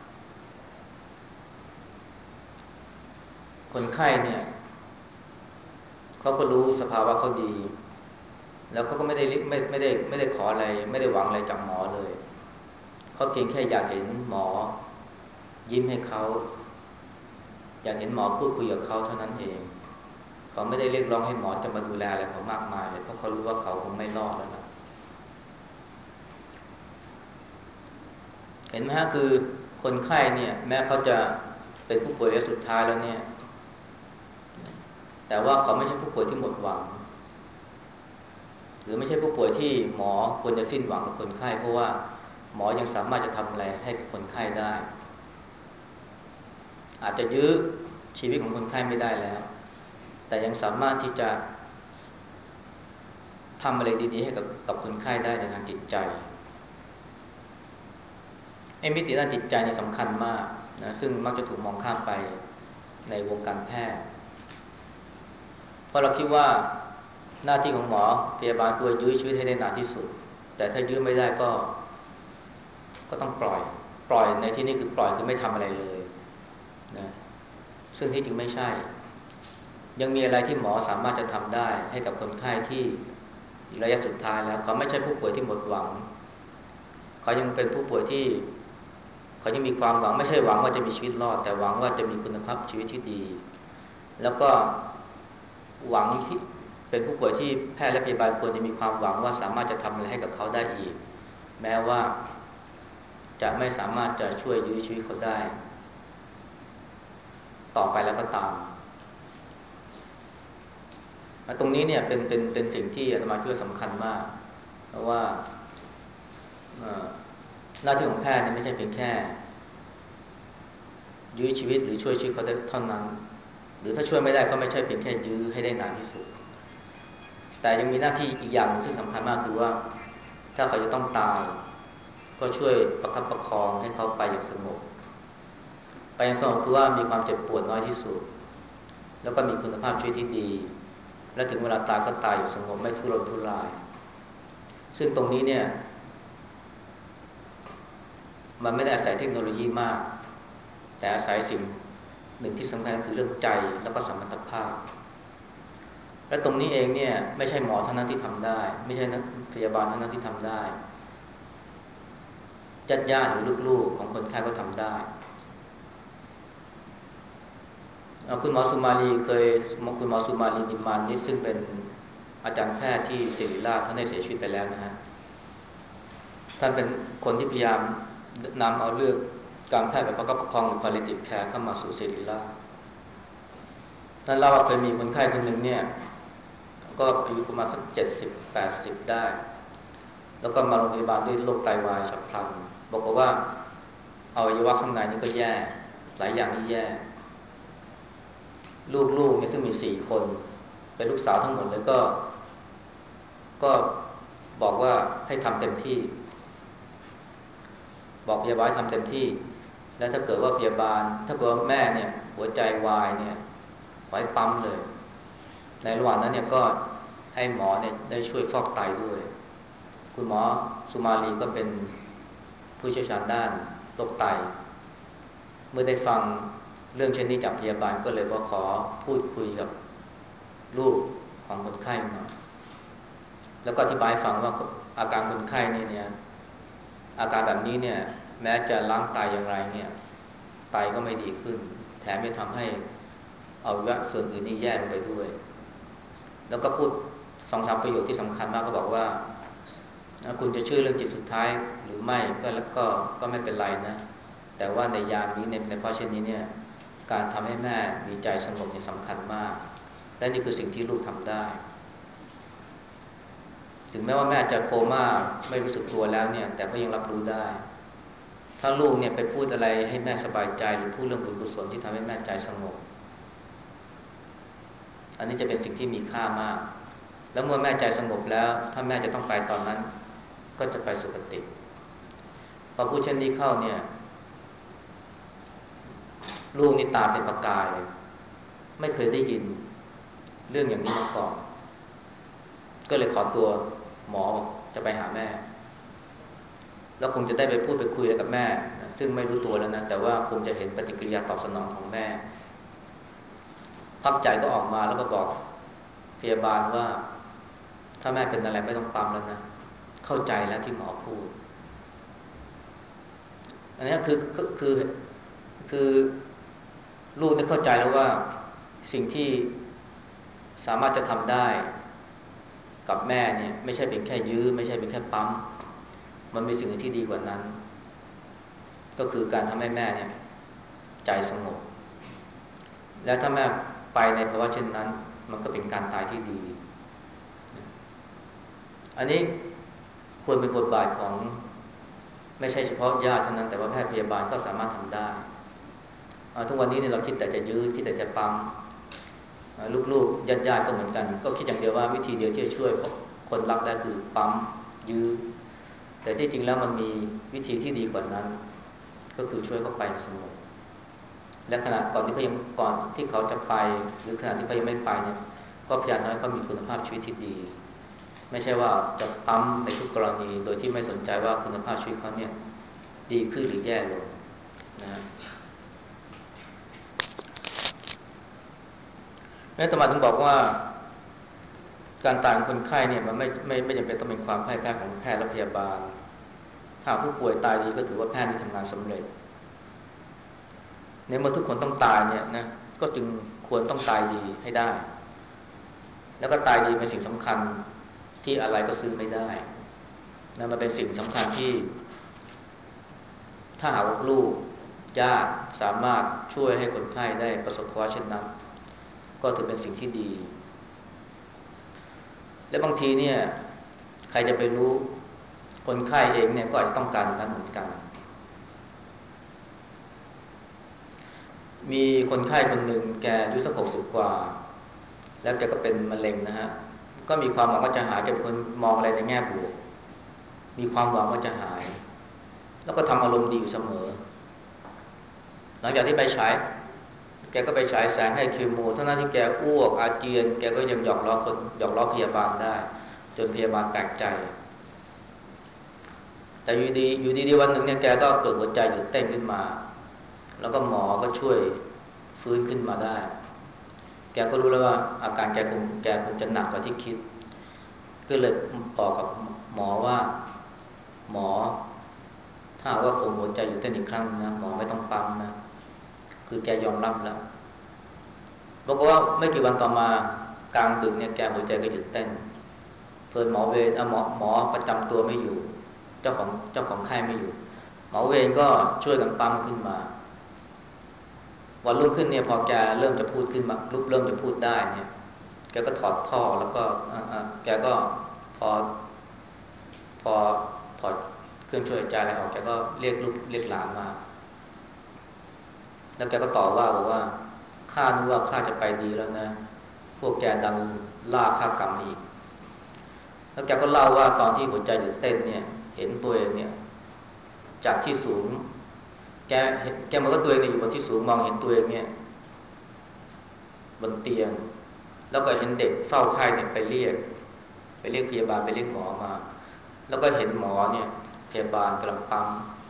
คนไข้เนี่ยเขาก็รู้สภาวะเขาดีแล้วเขาก็ไม่ได้ไม่ไม่ได้ไม่ได้ขออะไรไม่ได้หวังอะไรจากหมอเลยเขาเพียงแค่อยากเห็นหมอยิ้มให้เขาอยากเห็นหมอพูดคุยกับเขาเท่านั้นเองเขาไม่ได้เรียกร้องให้หมอจะมาดูแลอะไรเขามากมายเลยเพราะเขารู้ว่าเขาคงไม่รอดแล้วนะเห็นไหมฮะคือคนไข้เนี่ยแม้เขาจะเป็นผู้ป่วยระยะสุดท้ายแล้วเนี่ยแต่ว่าเขาไม่ใช่ผู้ป่วยที่หมดหวังหรือไม่ใช่ผู้ป่วยที่หมอควรจะสิ้นหวังกับคนไข้เพราะว่าหมอยังสามารถจะทำอะไรให้กับคนไข้ได้อาจจะยื้อชีวิตของคนไข้ไม่ได้แล้วแต่ยังสามารถที่จะทำอะไรดีๆให้กับกับคนไข้ได้ในทางจิตใจไอ้มิติด้านจิตใจนี่สำคัญมากนะซึ่งมักจะถูกมองข้ามไปในวงการแพทย์เพราะเราคิดว่าหน้าที่ของหมอพยาบาลคือยื้อชีวิตให้ได้นานที่สุดแต่ถ้ายื้อไม่ได้ก็ก็ต้องปล่อยปล่อยในที่นี้คือปล่อยคือไม่ทำอะไรเลยนะซึ่งที่จริงไม่ใช่ยังมีอะไรที่หมอสามารถจะทำได้ให้กับคนไข้ที่ระยะสุดท้ายแล้วเขาไม่ใช่ผู้ป่วยที่หมดหวังเขายังเป็นผู้ป่วยที่เขายังมีความหวังไม่ใช่หวังว่าจะมีชีวิตรอดแต่หวังว่าจะมีคุณภาพชีวิตที่ดีแล้วก็หวังที่เป็นผู้ป่วยที่แพทย์และพยาบาลควรจะมีความหวังว่าสามารถจะทำอะไรให้กับเขาได้อีกแม้ว่าจะไม่สามารถจะช่วยยื้อชีวิตเขาได้ต่อไปแล้วก็ตามตรงนี้เนี่ยเป็นเป็นเป็นสิ่งที่อาตมาคิดว่าสำคัญมากเพราะว่าหน้าที่ของแพทย์เนี่ยไม่ใช่เพียงแค่ยื้อชีวิตหรือช่วยชีวิตเขาได้เท่านั้นหรือถ้าช่วยไม่ได้ก็ไม่ใช่เพียงแค่ยื้อให้ได้นานที่สุดแต่ยังมีหน้าที่อีกอย่างนึงซึ่งสำคัญมากคือว่าถ้าเขาจะต้องตายก็ช่วยประคับประคองให้เขาไปอย่างสงบไปอย่างสงบคือว่ามีความเจ็บปวดน้อยที่สุดแล้วก็มีคุณภาพชีวิตที่ดีและถึงเวลาตายก็ตายอย่างสงบไม่ทุรนทุรายซึ่งตรงนี้เนี่ยมันไม่ได้อาศัยเทคโนโลยีมากแต่อาศัยสิ่งหนึ่งที่สำคัญคือเรื่องใจแล้วก็สมรรถภาพและตรงนี้เองเนี่ยไม่ใช่หมอเท่านั้นที่ทำได้ไม่ใช่นักพยาบาลเท่านั้นที่ทำได้ญาติญาติหรือลูกๆของคนไข้ก็ทำได้คุณหมอสุมาลีเคยคุณหมอสุมาลีนิมานนี่ซึ่งเป็นอาจารย์แพทย์ที่ศิริราชท่านได้เสียชีวิตไปแล้วนะฮะท่านเป็นคนที่พยายามนำเอาเรื่องการแพทย์แบบประคับประคองหรือ palliative care เข้ามาสู่ศิริราชท่านเล่าว่าเคยมีคนไข้คนหนึ่งเนี่ยก็อายุประมาณสักเจ็ดสิบแปดสิบได้แล้วก็มาโรงพยาบาลด้วยโรคไตวายฉับพลันบอกว่าอวัยวะข้างในนี่ก็แย่หลายอย่างนี่แย่ลูกๆเนี่ยซึ่งมีสี่คนเป็นลูกสาวทั้งหมดเลยก็ก็บอกว่าให้ทำเต็มที่บอกพยาบาลทำเต็มที่แล้วถ้าเกิดว่าพยาบาลถ้าเกิดว่าแม่เนี่ยหัวใจวายเนี่ยไว้ปั๊มเลยในระหว่างนั้นเนี่ยก็ให้หมอเนี่ยได้ช่วยฟอกไตด้วยคุณหมอสุมาลีก็เป็นผู้เชี่ยวชาญด้านโรคไตเมื่อได้ฟังเรื่องเช่นนี้จากพยาบาลก็เลยว่าขอพูดคุยกับลูกของคนไข้มาแล้วก็อธิบายฟังว่าอาการคนไข้นี่เนี่ยอาการแบบนี้เนี่ยแม้จะล้างไตอย่างไรเนี่ยไตก็ไม่ดีขึ้นแถมไม่ทำให้อวัยวะส่วนอื่นนี่แย่ลงไปด้วยแล้วก็พูดสองสามประโยคที่สำคัญมากก็บอกว่าคุณจะเชื่อเรื่องจิตสุดท้ายหรือไม่ก็แล้วก็ก็ไม่เป็นไรนะแต่ว่าในยามนี้ในในภาวะเช่นนี้เนี่ยการทำให้แม่มีใจสงบเนี่ยสำคัญมากและนี่คือสิ่งที่ลูกทำได้ถึงแม้ว่าแม่จะโคม่าไม่รู้สึกตัวแล้วเนี่ยแต่ก็ยังรับรู้ได้ถ้าลูกเนี่ยไปพูดอะไรให้แม่สบายใจหรือพูดเรื่องบุญกุศลที่ทำให้แม่ใจสงบอันนี้จะเป็นสิ่งที่มีค่ามากแล้วเมื่อแม่ใจสงบแล้วถ้าแม่จะต้องไปตอนนั้นก็จะไปสุคติพอพูดเช่นนี้เข้าเนี่ยลูกนี่ตาเป็นประกายไม่เคยได้ยินเรื่องอย่างนี้มาก่อนก็เลยขอตัวหมอจะไปหาแม่แล้วคงจะได้ไปพูดไปคุยกับแม่ซึ่งไม่รู้ตัวแล้วนะแต่ว่าคงจะเห็นปฏิกิริยาตอบสนองของแม่พักใจก็ออกมาแล้วก็บอกพยาบาลว่าถ้าแม่เป็นอะไรไม่ต้องปั๊มแล้วนะเข้าใจแล้วที่หมอพูดอันนี้คือคือคือลูกได้เข้าใจแล้วว่าสิ่งที่สามารถจะทำได้กับแม่เนี่ยไม่ใช่เป็นแค่ยื้อไม่ใช่เป็นแค่ปั๊มมันมีสิ่งที่ดีกว่านั้นก็คือการทำให้แม่เนี่ยใจสงบและถ้าแม่ไปในภาวะเช่นนั้นมันก็เป็นการตายที่ดีอันนี้ควรเป็นบทบาทของไม่ใช่เฉพาะญาติเท่านั้นแต่ว่าแพทย์พยาบาลก็สามารถทำได้ทุกวันนี้เนี่ยเราคิดแต่จะยื้อคิดแต่จะปั๊มลูกๆญาติๆก็เหมือนกันก็คิดอย่างเดียวว่าวิธีเดียวที่จะช่วยคนรักได้คือปั๊มยื้อแต่ที่จริงแล้วมันมีวิธีที่ดีกว่านั้นก็คือช่วยเขาไปสงบและขณะก่อนที่เขายังก่อนที่เขาจะไปหรือขณะที่เขายังไม่ไปเนี่ยก็พยายามให้เขามีคุณภาพชีวิตที่ดีไม่ใช่ว่าจะปั๊มในทุกกรณีโดยที่ไม่สนใจว่าคุณภาพชีวิตเขาเนี่ยดีขึ้นหรือแย่ลงนะแล้วตมาถึงบอกว่าการตายของคนไข้เนี่ยมันไม่ไม่ไม่จำเป็นต้องเป็นความพ่ายแพ้ของแพทย์และพยาบาลถ้าผู้ป่วยตายดีก็ถือว่าแพทย์ที่ทำงานสำเร็จในเมื่อทุกคนต้องตายเนี่ยนะก็จึงควรต้องตายดีให้ได้แล้วก็ตายดีเป็นสิ่งสำคัญที่อะไรก็ซื้อไม่ได้นะมันเป็นสิ่งสำคัญที่ถ้าหากลูกญาติสามารถช่วยให้คนไข้ได้ประสบความเช่นนั้นก็ถือเป็นสิ่งที่ดีและบางทีเนี่ยใครจะไปรู้คนไข้เองเนี่ยก็อาจจะต้องการนั้นเหมือนกันมีคนไข้คนหนึ่งแกอายุสักหกสิบกว่าแล้วแกก็เป็นมะเร็งนะฮะก็มีความหวังว่าจะหายแกเป็นคนมองอะไรในแง่บวกมีความหวังว่าจะหายแล้วก็ทำอารมณ์ดีอยู่เสมอหลังจากที่ไปฉายแกก็ไปฉายแสงให้เคมีทั้งนั้นที่แกอ้วกอาเจียนแกก็ยังหยอกล้อคนหยอกล้อพยาบาลได้จนพยาบาลแปลกใจแต่อยู่ดีอยู่ดีๆวันหนึ่งเนี่ยแกก็เกิดหัวใจหยุดเต้นขึ้นมาแล้วก็หมอก็ช่วยฟื้นขึ้นมาได้แกก็รู้แล้วว่าอาการแกคงแกคงจะหนักกว่าที่คิดก็เลยบอกกับหมอว่าหมอถ้าว่าผมหัวใจอยู่เต้นอีกครั้งนะหมอไม่ต้องปั๊มนะคือแกยอมรับแล้วบอกว่าไม่กี่วันต่อมากลางดึกเนี่ยแกหัวใจก็หยุดเต้นเพื่อนหมอเวรหมอหมอประจำตัวไม่อยู่เจ้าของเจ้าของไข้ไม่อยู่หมอเวรก็ช่วยกันปั๊มขึ้นมาวันรุ่งขึ้นเนี่ยพอแกเริ่มจะพูดขึ้นมาลุกเริ่มจะพูดได้เนี่ยแกก็ถอดท่อแล้วก็แกก็พอพอถอดเครื่องช่วยหายใจอะไรออกแกก็เรียกลูกเรียกหลานมาแล้วแกก็ตอบว่าบอกว่าข้านึกว่าข้าจะไปดีแล้วนะพวกแกดันล่าข้ากลับมาอีกแล้วแกก็เล่าว่าตอนที่หัวใจหยุดเต้นเนี่ยเห็นตัวเองเนี่ยจากที่สูงแกแกมองว่าตัวเองอยู่บนที่สูงมองเห็นตัวเองเนี่ยบนเตียงแล้วก็เห็นเด็กเฝ้าไข้เนี่ยไปเรียกไปเรียกพยาบาลไปเรียกหมอมาแล้วก็เห็นหมอเนี่ยพยาบาลกำลังปั๊ม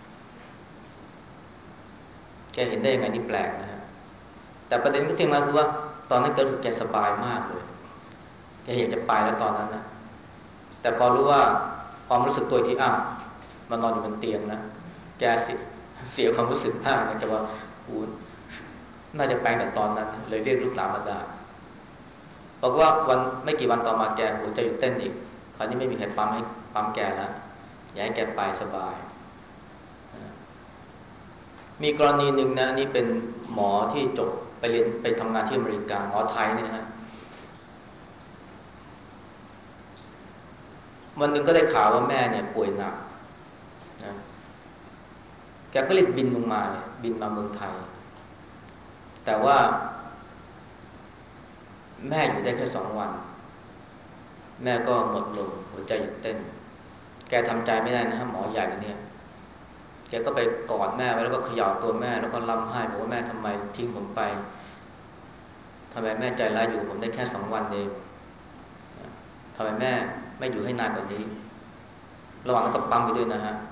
แกเห็นได้ยังไงนี่แปลกนะฮะแต่ประเด็นก็จริงมาคือว่าตอนนั้นแกรู้สึกแกสบายมากเลยแกอยากจะไปแล้วตอนนั้นนะแต่พอรู้ว่าความรู้สึกตัวที่อ้าวมานอนอยู่บนเตียงนะแกเสียเสียความรู้สึกมากนะแต่ว่ากูน่าจะไปแต่ตอนนั้นเลยเรียกลูกหลานมาด่าบอกว่าวันไม่กี่วันต่อมาแกหัวใจหยุดเต้นอีกคราวนี้ไม่มีใครปั๊มให้ปั๊มแกแล้วอยากให้แกไปสบายมีกรณีหนึ่งนะนี่เป็นหมอที่จบไปเรียนไปทำงานที่อเมริกาหมอไทยเนี่ยฮะวันหนึ่งก็ได้ข่าวว่าแม่เนี่ยป่วยหนักนะแกก็รีบบินลงมาบินมาเมืองไทยแต่ว่าแม่อยู่ได้แค่สองวันแม่ก็หมดลมหัวใจหยุดเต้นแกทำใจไม่ได้นะฮะหมอใหญ่เนี่ยแกก็ไปกอดแม่ไว้แล้วก็เขย่าตัวแม่แล้วก็ร้องไห้บอกว่าแม่ทำไมทิ้งผมไปทำไมแม่ใจร้ายอยู่ผมได้แค่สองวันเองทำไมแม่ไม่อยู่ให้นานกว่านี้ระหว่างนั้นก็ปั๊มไปด้วยนะฮะ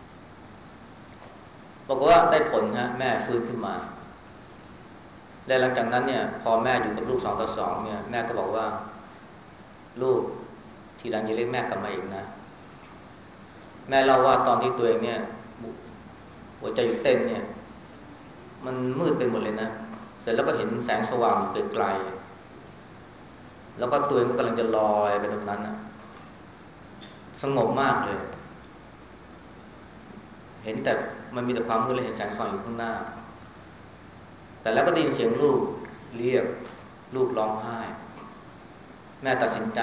บอกว่าได้ผลฮะแม่ฟื้นขึ้นมาและหลังจากนั้นเนี่ยพอแม่อยู่กับลูกสองต่อสองเนี่ยแม่ก็บอกว่าลูกทีหลังอย่าเรียกแม่กลับมาอีกนะแม่เล่าว่าตอนที่ตัวเองเนี่ยหัวใจหยุดเต้นเนี่ยมันมืดไปหมดเลยนะเสร็จแล้วก็เห็นแสงสว่างไกลๆแล้วก็ตัวเองก็กำลังจะลอยไปตรงนั้นนะสงบมากเลยเห็นแต่มันมีแต่ความมืดและเห็นแสงสว่างอยู่ข้างหน้าแต่แล้วก็ได้ยินเสียงลูกเรียกลูกร้องไห้แม่ตัดสินใจ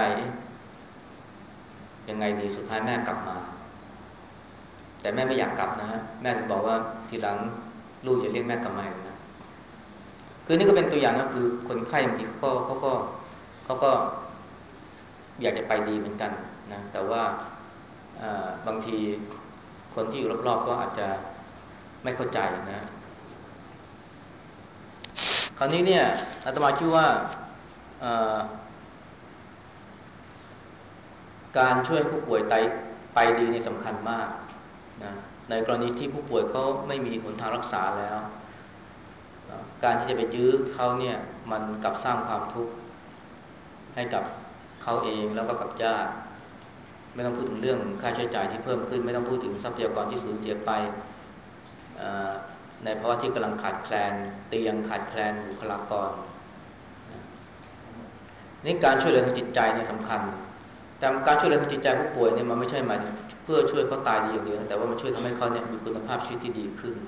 ยังไงดีสุดท้ายแม่กลับมาแต่แม่ไม่อยากกลับนะฮะแม่ถึงบอกว่าทีหลังลูกอย่าเรียกแม่กลับมาอีกนะคือนี่ก็เป็นตัวอย่างก็คือคนไข้บางทีเขาก็เขาก็เขาก็อยากจะไปดีเหมือนกันนะแต่ว่าบางทีคนที่อยู่รอบๆก็อาจจะไม่เข้าใจนะคราวนี้เนี่ยอาตมาคิดว่าการช่วยผู้ป่วยไตไปดีนี่สำคัญมากนะในกรณีที่ผู้ป่วยเขาไม่มีหนทางรักษาแล้วการที่จะไปยื้อเขาเนี่ยมันกลับสร้างความทุกข์ให้กับเขาเองแล้วก็กับญาติไม่ต้องพูดถึงเรื่องค่าใช้จ่ายที่เพิ่มขึ้นไม่ต้องพูดถึงทรัพยากรที่สูญเสียไปในภาวะที่กำลังขาดแคลนเตียงขาดแคลนบุคลากรนี่การช่วยเหลือทางจิตใจเนี่ยสำคัญแต่การช่วยเหลือทางจิตใจผู้ป่วยเนี่ยมันไม่ใช่หมายเพื่อช่วยเขาตายดีอย่างเดียวแต่ว่ามันช่วยทำให้เขาเนี่ยมีคุณภาพชีวิตที่ดีขึ้น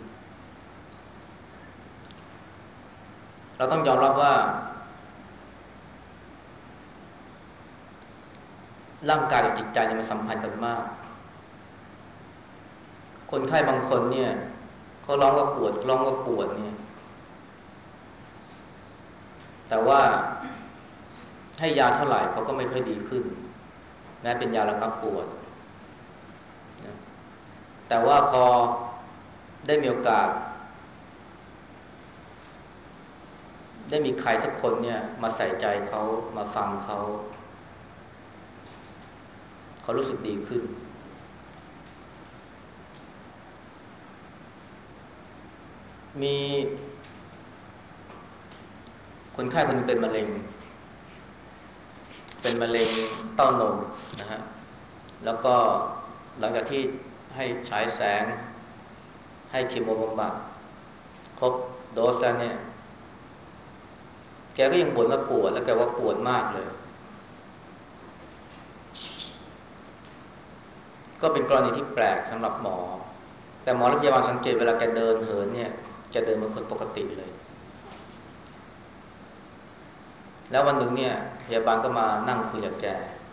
เราต้องยอมรับว่าร่างกายกับจิตใจเนี่ยมันสัมพันธ์กันมากคนไข้บางคนเนี่ยเขาร้องว่าปวดร้องว่าปวดเนี่ยแต่ว่าให้ยาเท่าไหร่เขาก็ไม่ค่อยดีขึ้นแม้เป็นยาระงับปวดแต่ว่าพอได้มีโอกาสได้มีใครสักคนเนี่ยมาใส่ใจเขามาฟังเขาเขารู้สึกดีขึ้นมีคนไข้คนนึงเป็นมะเร็งเป็นมะเร็งเต้านมนะฮะแล้วก็หลังจากที่ให้ฉายแสงให้คีโมบำบัดครบโดสแล้วเนี่ยแกก็ยังบ่นว่าปวดแล้วแกว่าปวดมากเลยก็เป็นกรณีที่แปลกสำหรับหมอแต่หมอและพยาบาลสังเกตเวลาแกเดินเหินเนี่ยแกเดินเหมือนคนปกติเลยแล้ววันหนึ่งเนี่ยพยาบาลก็มานั่งคุยกับแก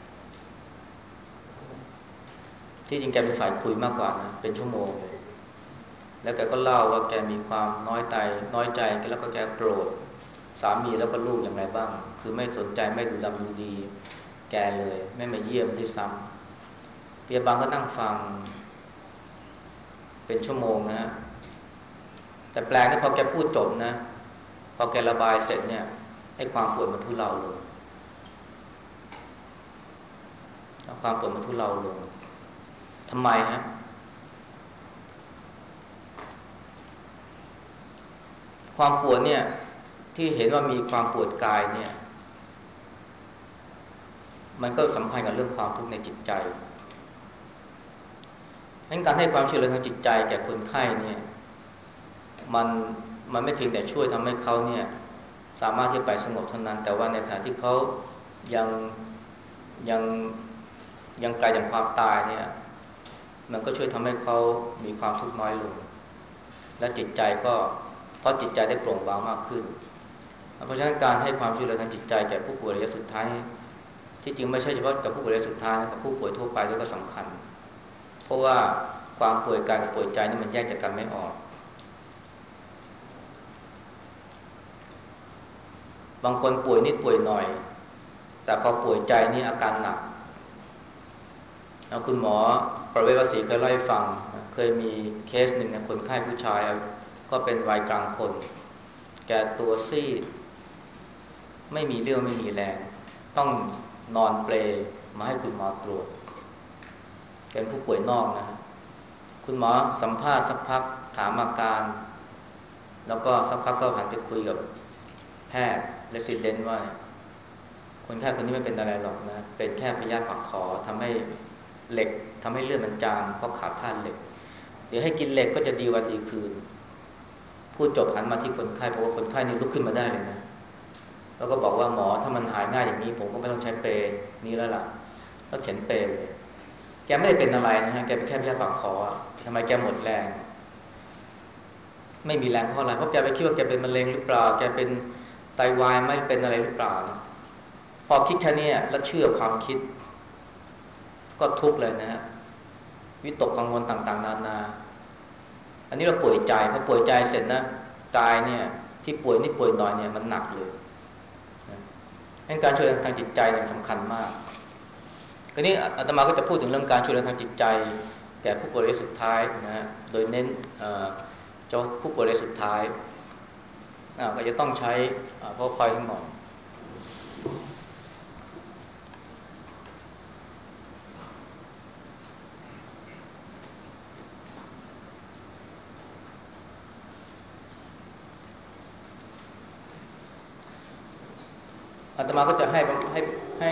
ที่จริงแกเป็นฝ่ายคุยมากกว่านะเป็นชั่วโมงเลยแล้วแกก็เล่าว่าแกมีความน้อยใจน้อยใจแล้วก็แกโกรธสามีแล้วก็ลูกอย่างไรบ้างคือไม่สนใจไม่ดูดำดูดีแกเลยไม่มาเยี่ยมด้วยซ้ำพยาบาลก็นั่งฟังเป็นชั่วโมงนะฮะแต่แปลกนะพอแกพูดจบนะพอแกระบายเสร็จเนี่ยให้ความปวดมันทุเลาลงความปวดมันทุเลาลงทำไมฮะความปวดเนี่ยที่เห็นว่ามีความปวดกายเนี่ยมันก็สัมพันธ์กับเรื่องความทุกข์ในจิตใจงั้นการให้ความช่วยเหลือทางจิตใจแก่คนไข้เนี่ยมันมันไม่เพียงแต่ช่วยทำให้เขาเนี่ยสามารถที่ไปสงบเท่านั้นแต่ว่าในขณะที่เขายังยังยังไกลจากความตายเนี่ยมันก็ช่วยทำให้เขามีความทุกข์น้อยลงและจิตใจก็เพราะจิตใจได้โปร่งเบามากขึ้นเพราะฉะนั้นการให้ความช่วยเหลือทางจิตใจแก่ผู้ป่วยระยะสุดท้ายที่จริงไม่ใช่เฉพาะกับผู้ป่วยระยะสุดท้ายกับผู้ป่วยทั่วไปด้วยก็สำคัญเพราะว่าความป่วยกายกับป่วยใจนี่มันแยกจากกันไม่ออกบางคนป่วยนิดป่วยหน่อยแต่พอป่วยใจนี่อาการหนักคุณหมอประเวศวสีเคยเล่าให้ฟังเคยมีเคสหนึ่งนะคนไข้ผู้ชายก็เป็นวัยกลางคนแกตัวซีดไม่มีเรี่ยวไม่มีแรงต้องนอนเปลมาให้คุณหมอตรวจเป็นผู้ป่วยนอกนะคุณหมอสัมภาษณ์สักพักถามอาการแล้วก็สักพักก็หันไปคุยกับแพทย์เรซิเดนต์ว่าคนไข้คนนี้ไม่เป็นอะไรหรอกนะเป็นแค่พยาธิปักคอทำให้เหล็กทำให้เลือดมันจางเพราะขาดธาตุเหล็กเดี๋ยวให้กินเหล็กก็จะดีวันดีคืนพูดจบหันมาที่คนไข้เพราะว่าคนไข้นี่ลุกขึ้นมาได้เลยนะแล้วก็บอกว่าหมอถ้ามันหายง่ายอย่างนี้ผมก็ไม่ต้องใช้เปรนี้แล้วล่ะก็เข็นเปรเลยแกไม่ได้เป็นอะไรนะฮะแกเป็นแค่พยาธิปากคอทำไมแกหมดแรงไม่มีแรงเพราะอะไรเพราะแกไปคิดว่าแกเป็นมะเร็งหรือเปล่าแกเป็นไตวายไม่เป็นอะไรหรือเปล่าพอคิดแค่นี้แล้วเชื่อความคิดก็ทุกข์เลยนะฮะวิตกกังวลต่างๆนานาอันนี้เราป่วยใจพอป่วยใจเสร็จนะกายเนี่ยที่ป่วยนี่ป่วยน้อยเนี่ยมันหนักเลยนะการช่วยเหลือทางจิตใจเนี่ยสำคัญมากทีนี้อาตมาก็จะพูดถึงเรื่องการช่วยเหลือทางจิตใจแก่ผู้ป่วยระยะสุดท้ายนะฮะโดยเน้นเจ้าผู้ป่วยระยะสุดท้ายก็จะต้องใช้พอคอยทั้งหมดอาตมาก็จะให้ให้ให้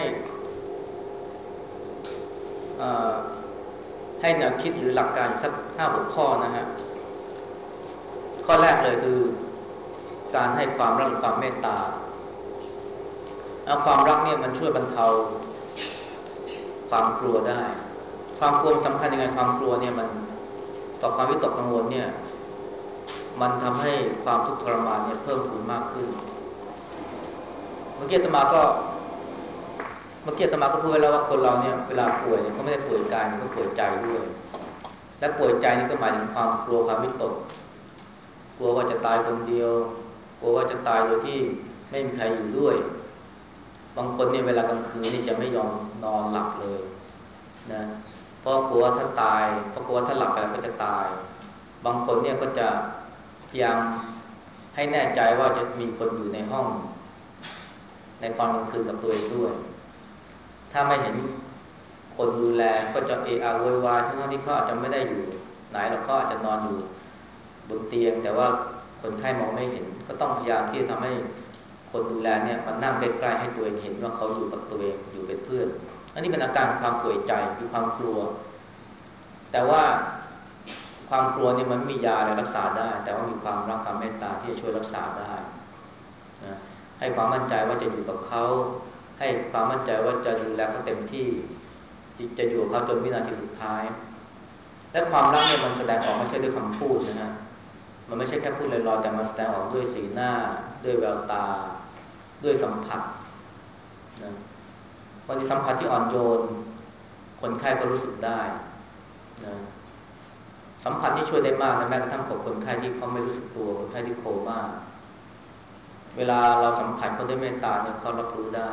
ให้แนวคิดหรือหลักการสักห้าหกข้อนะฮะข้อแรกเลยคือการให้ความรักหรือความเมตตาเอาความรักเนี่ยมันช่วยบรรเทาความกลัวได้ความกลัวสำคัญยังไงความกลัวเนี่ยมันต่อความวิตกกังวลเนี่ยมันทำให้ความทุกข์ทรมานเนี่ยเพิ่มพูนมากขึ้นเมื่อกี้อาตมาก็เมื่อกี้อาตมาก็พูดไว้แล้วว่าคนเราเนี่ยเวลาป่วยเนี่ยก็ไม่ได้ป่วยกายมันก็ป่วยใจด้วยและป่วยใจนี่ก็หมายถึงความกลัวความวิตกกลัวว่าจะตายคนเดียวกลัวว่าจะตายโดยที่ไม่มีใครอยู่ด้วยบางคนเนี่ยเวลากลางคืนนี่จะไม่ยอมนอนหลับเลยนะเพราะกลัวถ้าตายเพราะกลัวถ้าหลับไปก็จะตายบางคนเนี่ยก็จะพยายามให้แน่ใจว่าจะมีคนอยู่ในห้องในตอนกลางคืนกับตัวเองด้วยถ้าไม่เห็นคนดูแลก็จะเอะอะโวยวายทั้งที่เขาอาจจะไม่ได้อยู่ไหนหรอกเขาอาจจะนอนอยู่บนเตียงแต่ว่าคนไข้มองไม่เห็นก็ต้องพยายามที่จะทำให้คนดูแลเนี่ยมันนั่งใกล้ๆให้ตัวเองเห็นว่าเขาอยู่กับตัวเองอยู่เป็นเพื่อนอันนี้เป็นอาการของความป่วยใจคือความกลัวแต่ว่าคความกลัวเนี่ยมันไม่มียาอะไรรักษาได้แต่ว่ามีความรักความเมตตาที่จะช่วยรักษาได้นะให้ความมั่นใจว่าจะอยู่กับเขาให้ความมั่นใจว่าจะดูแลเขาเต็มที่จะอยู่กับเขาจนวินาทีสุดท้ายและความรักเนี่ยมันแสดงออกไม่ใช่ด้วยคำพูดนะฮะมันไม่ใช่แค่พูดลอยๆแต่มันแสดงออกด้วยสีหน้าด้วยแววตาด้วยสัมผัสนะวันที่สัมผัสที่อ่อนโยนคนไข้ก็รู้สึกได้นะสัมผัสที่ช่วยได้มากนะแม้กระทั่งกับคนไข้ที่เขาไม่รู้สึกตัวคนไข้ที่โคม่าเวลาเราสัมผัสเขาด้วยเมตตาเนี่ยเขารับรู้ได้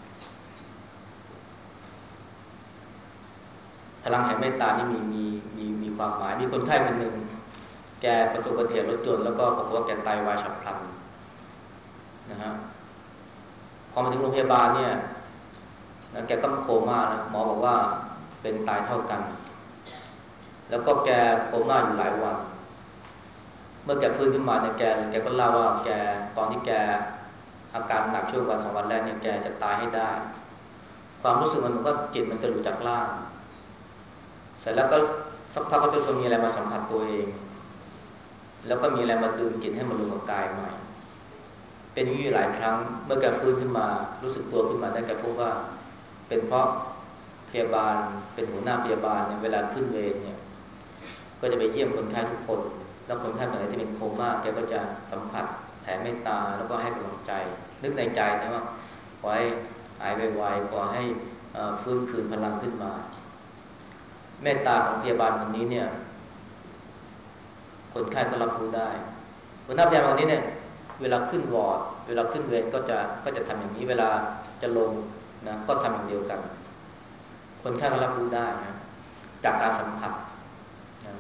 พลังแห่งเมตตานี่มีมีมีมีความหมายมีคนไข้คนหนึ่งแกประสบอุบัติเหตุรถยนต์แล้วก็บอกว่าแกไตวายฉับพลันนะฮะพอมาถึงโรงพยาบาลเนี่ยนะแกก็โคม่านะหมอบอกว่าเป็นตายเท่ากันแล้วก็แกโคม่าอยู่หลายวันเมื่อแกฟื้นขึ้นมาเนี่ยแกแกก็เล่าว่าแกตอนที่แกอาการหนักช่วงวันสองวันแรกเนี่ยแกจะตายให้ได้ความรู้สึกมันมันก็จิตมันจะหลุดจากร่างเสร็จแล้วก็สักพักก็จะมีอะไรมาสัมผัสตัวเองแล้วก็มีอะไรมาดึงจิตให้มันลงกับกายใหม่เป็นอย่างนี้หลายครั้งเมื่อแกฟื้นขึ้นมารู้สึกตัวขึ้นมาได้แกพบว่าเป็นเพราะพยาบาลเป็นหัวหน้าพยาบาลเนี่ยเวลาขึ้นเวรเนี่ยก็จะไปเยี่ยมคนไข้ทุกคนแล้วคนไข้คนไหนที่เป็นโคม่าแกก็จะสัมผัสแผ่เมตตาแล้วก็ให้กำลังใจนึกในใจนะว่าขอให้หายไวๆขอให้ฟื้นคืนพลังขึ้นมาเมตตาของพยาบาลคนนี้เนี่ยคนไข้ก็รับรู้ได้หัวหน้าพยาบาลคนนี้เนี่ยเวลาขึ้นวอร์ดเวลาขึ้นเวรก็จะก็จะทำอย่างนี้เวลาจะลงนะก็ทำอย่างเดียวกันคนไข้ก็รับรู้ได้นะจากการสัมผัสนะ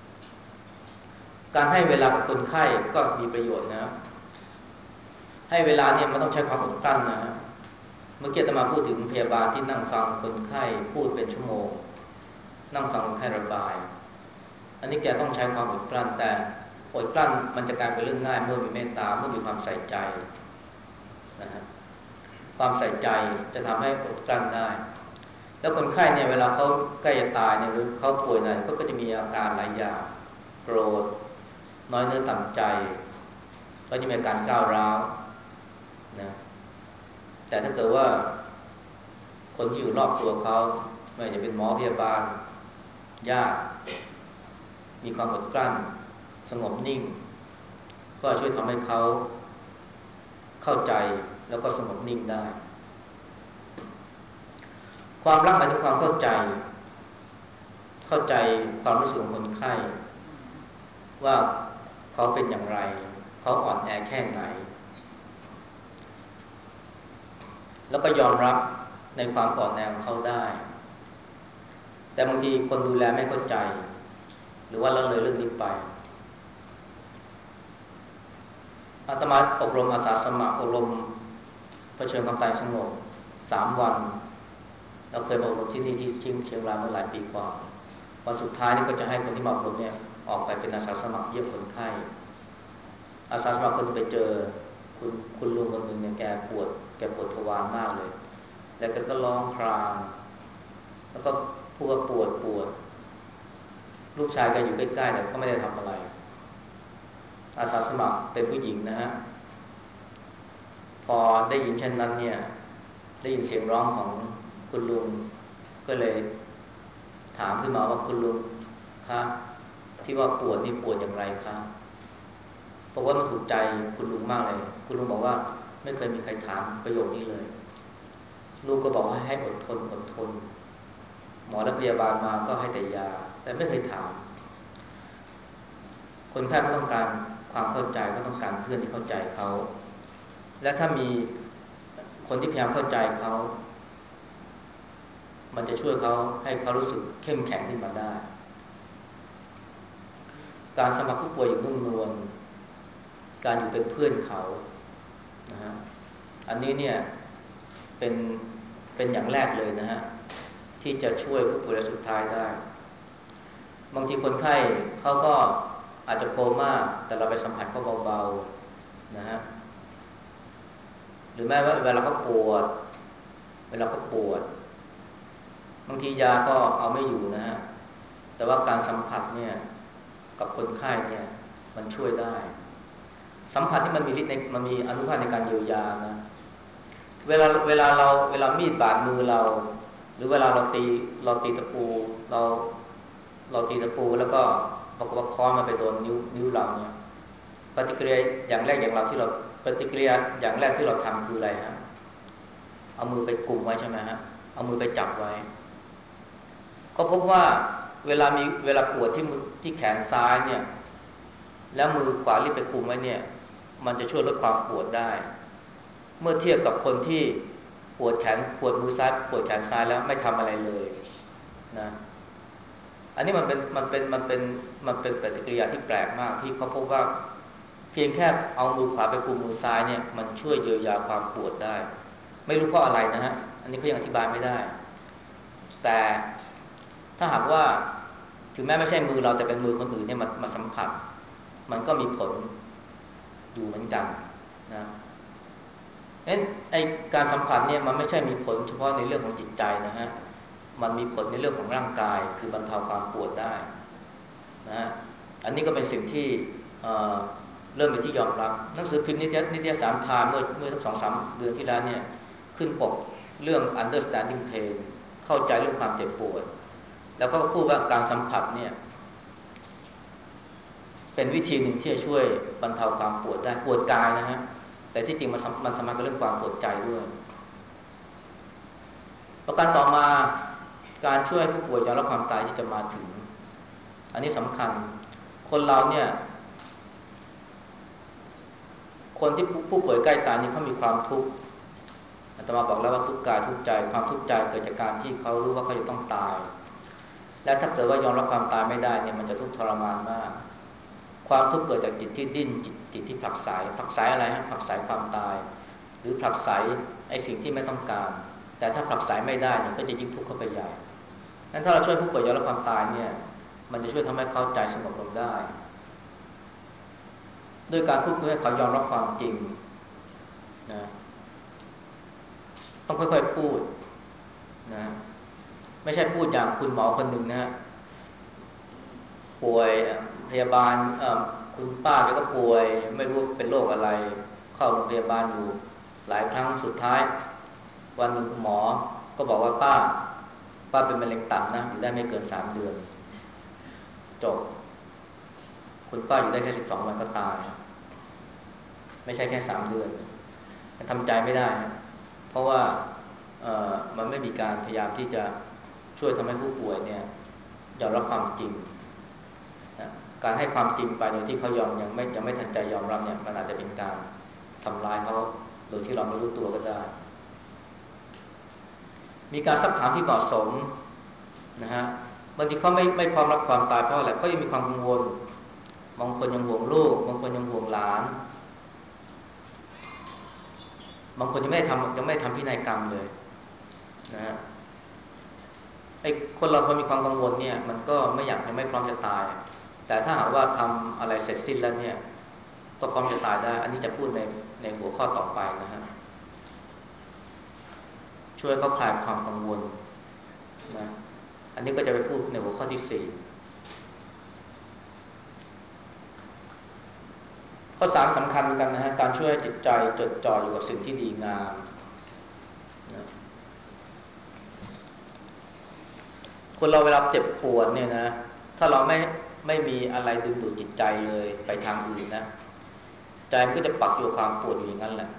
การให้เวลากับคนไข้ก็มีประโยชน์นะให้เวลาเนี่ยมันต้องใช้ความอดกลั้นนะเมื่อกี้อาตมาพูดถึงพยาบาลที่นั่งฟังคนไข้พูดเป็นชั่วโมงนั่งฟังคนไข้ระบายอันนี้แกต้องใช้ความอดกลั้นแต่อดกลั้นมันจะกลายเป็นเรื่องง่ายเมื่อมีเมตตาเมื่อมีความใส่ใจนะฮะความใส่ใจจะทำให้อดกลั้นได้แล้วคนไข้เนี่ยเวลาเขาใกล้จะตายเนี่ยหรือเขาป่วยอะไรก็จะมีอาการหลายอย่างโกรธน้อยเนื้อต่ำใจก็จะมีอาการก้าวร้าวนะแต่ถ้าเกิดว่าคนที่อยู่รอบตัวเขาไม่ว่าจะเป็นหมอพยาบาลญาติมีความอดกลั้นสงบนิ่งก็ช่วยทำให้เขาเข้าใจแล้วก็สงบนิ่งได้ความรักหมายถึงความเข้าใจเข้าใจความรู้สึกของคนไข้ว่าเขาเป็นอย่างไรเขาอ่อนแอแค่ไหนแล้วก็ยอมรับในความอ่อนแอของเขาได้แต่บางทีคนดูแลไม่เข้าใจหรือว่าละเลยเรื่องนี้ไปอาตมาอบรมอาสาสมัครอบรมเผชิญความตายสงบสามวันเราเคยมาอบรมที่นี่ที่เชียงเชียงรายเมื่อหลายปีกว่าวันสุดท้ายนี่ก็จะให้คนที่มาอบรมเนี่ยออกไปเป็นอาสาสมัครเยี่ยมคนไข้อาสาสมัครคนไปเจอคุณคุณลุงคนหนึ่งเนี่ยแกปวดแกปวดทวารมากเลยแล้วก็ก็ร้องครางแล้วก็พูดว่าปวดปวดลูกชายแกอยู่ใกล้ๆแต่ก็ไม่ได้ทำอะไรอาสาสมัครเป็นผู้หญิงนะฮะพอได้ยินเช่นนั้นเนี่ยได้ยินเสียงร้องของคุณลุงก็เลยถามขึ้นมาว่าคุณลุงคะที่ว่าปวดนี่ปวดอย่างไรคะเพราะว่ามันถูกใจคุณลุงมากเลยคุณลุงบอกว่าไม่เคยมีใครถามประโยคนี้เลยลูกก็บอกว่าให้อดทนอดทนหมอและพยาบาลมาก็ให้แต่ยาแต่ไม่เคยถามคนไข้ก็ต้องการความเข้าใจก็ต้องการเพื่อนที่เข้าใจเขาและถ้ามีคนที่พยายามเข้าใจเขามันจะช่วยเขาให้เขารู้สึกเข้มแข็งขึ้นมาได้การสัมผัสผู้ป่วยอย่างนุ่มนวลการอยู่เป็นเพื่อนเขานะฮะอันนี้เนี่ยเป็นเป็นอย่างแรกเลยนะฮะที่จะช่วยผู้ป่วยระยะสุดท้ายได้บางทีคนไข้เขาก็อาจจะโคม่าแต่เราไปสัมผัสเขาเบาๆนะฮะหรือแม้ว่าเวลาเขาปวดเวลาเขาปวดบางทียาก็เอาไม่อยู่นะฮะแต่ว่าการสัมผัสเนี่ยกับคนไข้เนี่ยมันช่วยได้สัมผัสที่มันมีฤทธิ์ในมันมีอนุภาคในการเยียวยานะเวลาเวลาเราเวลามีดบาดมือเราหรือเวลาเราตีเราตีตะปูเราเราตีตะปูแล้วก็พอกระค้อนมาไปโดนนิ้วนิ้วเราเนี่ยปฏิกิริยาอย่างแรกอย่างเราที่เราปฏิกิริยาอย่างแรกที่เราทำคืออะไรฮะเอามือไปกุมไว้ใช่ไหมฮะเอามือไปจับไว้ก็พบว่าเวลามีเวลาปวดที่มือที่แขนซ้ายเนี่ยแล้วมือขวารีบไปกุมไว้เนี่ยมันจะช่วยลดความปวดได้เมื่อเทียบกับคนที่ปวดแขนปวดมือซ้ายปวดแขนซ้ายแล้วไม่ทำอะไรเลยนะอันนี้มันเป็นมันเป็นมันเป็นมันเป็นปฏิกิริยาที่แปลกมากที่เขาพบว่าเพียงแค่เอามือขวาไปกุมมือซ้ายเนี่ยมันช่วยเยียวยาความปวดได้ไม่รู้เพราะอะไรนะฮะอันนี้เขายังอธิบายไม่ได้แต่ถ้าหากว่าถึงแม้ไม่ใช่มือเราแต่เป็นมือคนอื่นเนี่ยมามาสัมผัสมันก็มีผลอยู่เหมือนกันนะเอ้นไอการสัมผัสเนี่ยมันไม่ใช่มีผลเฉพาะในเรื่องของจิตใจนะฮะมันมีผลในเรื่องของร่างกายคือบรรเทาความปวดได้นะฮะอันนี้ก็เป็นสิ่งที่เอ่อเริ่มเป็นที่ยอมรับหนังสือพิมพ์นิตยนิตยสารไทม์เมื่อเมื่อสักสองสามเดือนที่แล้วเนี่ยขึ้นปกเรื่อง understanding pain เข้าใจเรื่องความเจ็บปวดแล้วก็พูดว่าการสัมผัสเนี่ยเป็นวิธีหนึ่งที่จะช่วยบรรเทาความปวดได้ปวดกายนะฮะแต่ที่จริงมันมันสามารถกับเรื่องความปวดใจด้วยประการต่อมาการช่วยผู้ป่วยยอมรับความตายที่จะมาถึงอันนี้สำคัญคนเราเนี่ยคนที่ผู้ป่วยใกล้ตายนี่เขามีความทุกข์อาตมาบอกแล้วว่าทุกข์กายทุกข์ใจความทุกข์ใจเกิดจากการที่เขารู้ว่าเขาจะต้องตายและถ้าเกิดว่ายอมรับความตายไม่ได้เนี่ยมันจะทุกข์ทรมานมากความทุกข์เกิดจากจิตที่ดิ้นจิตจิตที่ผลักไสผลักไสอะไรฮะผลักไสความตายหรือผลักไสไอ้สิ่งที่ไม่ต้องการแต่ถ้าผลักไสไม่ได้เนี่ยก็จะยิ่งทุกข์เข้าไปใหญ่งั้นถ้าเราช่วยผู้ป่วยยอมรับความตายเนี่ยมันจะช่วยทำให้เข้าใจสงบลงได้ด้วยการพูดคุยให้เขายอมรับความจริงนะต้องค่อยๆพูดนะไม่ใช่พูดอย่างคุณหมอคนหนึ่งนะป่วยพยาบาลคุณป้าแกก็ป่วยไม่รู้เป็นโรคอะไรเข้าโรงพยาบาลอยู่หลายครั้งสุดท้ายวันหนึ่งหมอก็บอกว่าป้าป้าเป็นมะเร็งตับนะอยู่ได้ไม่เกินสามเดือนจบคุณป้าอยู่ได้แค่สิบสองวันก็ตายไม่ใช่แค่สามเดือนทำใจไม่ได้เพราะว่าเอ่อมันไม่มีการพยายามที่จะช่วยทำให้ผู้ป่วยเนี่ยยอมรับความจริงนะการให้ความจริงไปโดยที่เขายอมยังไม่ยังไม่ทันใจยอมรับเนี่ยมันอาจจะเป็นการทำร้ายเขาโดยที่เราไม่รู้ตัวก็ได้มีการซักถามที่เหมาะสมนะฮะบางทีเขาไม่ไม่พร้อมรับความตายเพราะอะไรก็ยังมีความกังวลบางคนยังห่วงลูกบางคนยังห่วงหลานบางคนยังไม่ทำยังไม่ทำพินัยกรรมเลยนะฮะไอ้คนเราพอมีความกังวลเนี่ยมันก็ไม่อยากยังไม่พร้อมจะตายแต่ถ้าหากว่าทำอะไรเสร็จสิ้นแล้วเนี่ยก็พร้อมจะตายได้อันนี้จะพูดในในหัวข้อต่อไปนะฮะช่วยเขาคลายความกังวลนะอันนี้ก็จะไปพูดในหัวข้อที่สี่ข้อสามสำคัญเหมือนกันนะฮะการช่วยให้จิตใจจดจ่ออยู่กับสิ่งที่ดีงามนะคนเราเวลาเจ็บปวดเนี่ยนะถ้าเราไม่ไม่มีอะไรดึงดูดจิตใจเลยไปทางอื่นนะใจมันก็จะปักอยู่ความปวดอยู่อย่างนั้นแหละ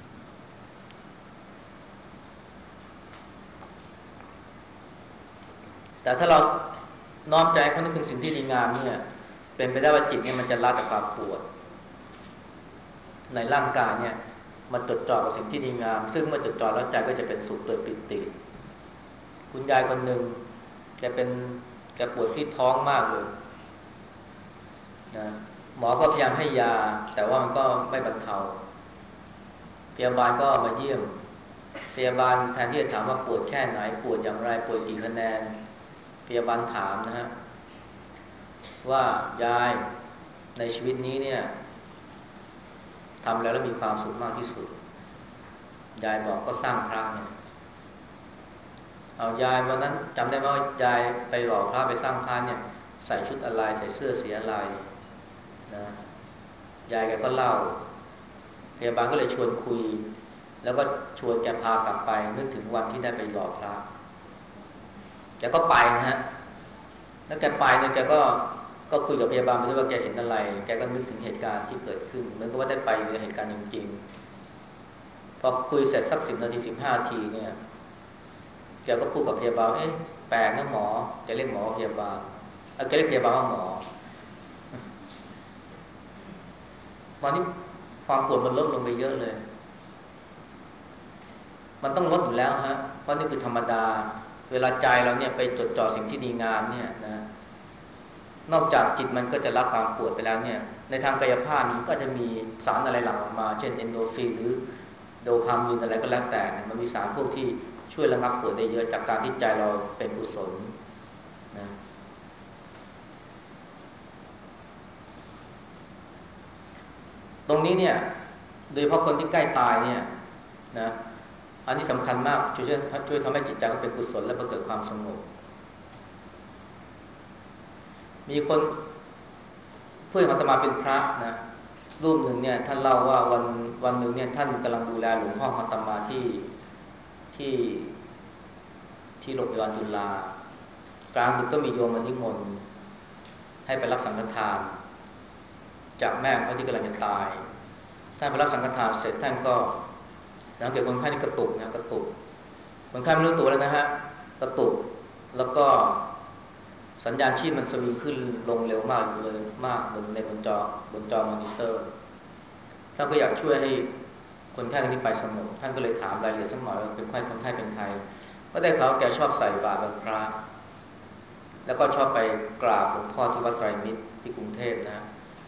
แต่ถ้าเราน้อมใจเขานึกถึงสิ่งที่ดีงามเนี่ยเป็นไปได้ว่าจิตเนี่ยมันจะละจากความปวดในร่างกายเนี่ยมันจดจ่อกับสิ่งที่ดีงามซึ่งเมื่อจดจ่อแล้วใจก็จะเป็นสุขเกิดปิติคุณยายคนหนึ่งแกเป็นแกปวดที่ท้องมากเลยนะหมอก็พยายามให้ยาแต่ว่ามันก็ไม่บรรเทาพยาบาลก็มาเยี่ยมพยาบาลแทนที่จะถามว่าปวดแค่ไหนปวดอย่างไรปวดกี่คะแนนพยาบาลถามนะฮะว่ายายในชีวิตนี้เนี่ยทำแล้วแล้วมีความสุขมากที่สุดยายบอกก็สร้างพระเนี่ยเอายายวันนั้นจำได้ไหมว่ายายไปหล่อพระไปสร้างพระเนี่ยใส่ชุดอะไรใส่เสื้อสีอะไรนะยายแกก็เล่าพยาบาลก็เลยชวนคุยแล้วก็ชวนแกพากลับไปนึกถึงวันที่ได้ไปหล่อพระแกก็ไปนะฮะแล้วแกไปเนี่ยแกก็ก็คุยกับพยาบาลไปด้วยว่าแกเห็นอะไรแกก็นึกถึงเหตุการณ์ที่เกิดขึ้นเหมือนกับว่าได้ไปในเหตุการณ์จริงๆพอคุยเสร็จสักสิบนาทีสิบห้านาทีเนี่ยแกก็พูดกับพยาบาลเอ๊ะแปลกนะหมอแกเรียกหมอพยาบาลเออแกเรียกพยาบาลว่าหมอวันนี้ความปวดมันลดลงไปเยอะเลยมันต้องลดอยู่แล้วฮะเพราะนี่คือธรรมดาเวลาใจเราเนี่ยไปจดจ่อสิ่งที่ดีงามเนี่ยนะนอกจากจิตมันก็จะรับความปวดไปแล้วเนี่ยในทางกายภาพมันก็จะมีสารอะไรหลั่งออกมาเช่นเอนโดรฟินหรือโดพามีนอะไรก็แล้วแต่มันมีสารพวกที่ช่วยระงับปวดได้เยอะจากการที่ใจเราเป็นกุศลนะตรงนี้เนี่ยโดยเฉพาะคนที่ใกล้ตายเนี่ยนะอันนี้สำคัญมากช่วยช่วยทำให้จิตใจเขาเป็นกุศลและเกิดความสงบมีคนเพื่อนอาตมาเป็นพระนะรูปหนึ่งเนี่ยท่านเล่าว่าวันวันหนึ่งเนี่ยท่านกำลังดูแลหลวงพ่ออาตมาที่ที่ที่โรงพยาบาลจุฬากลางดึกก็มีโยมมานิมนต์ให้ไปรับสังฆทานจากแม่ของเขาที่กำลังจะตายท่านไปรับสังฆทานเสร็จท่านก็หลังเกิดคนไข้ที่กระตุกนะกระตุกคนไข้ไม่รู้ตัวแล้วนะฮะกระตุกแล้วก็สัญญาณชีพมันสวิงขึ้นลงเร็วมากเลยมากบนในบนจอบนจอมอนิเตอร์ท่านก็อยากช่วยให้คนไข้คนนี้ไปสงบท่านก็เลยถามรายละเอียดสักหน่อยว่าเป็นใครคนไข้เป็นใครก็ได้ข่าวแกชอบใส่บาตรวันพระแล้วก็ชอบไปกราบหลวงพ่อที่วัดไตรมิตรที่กรุงเทพนะ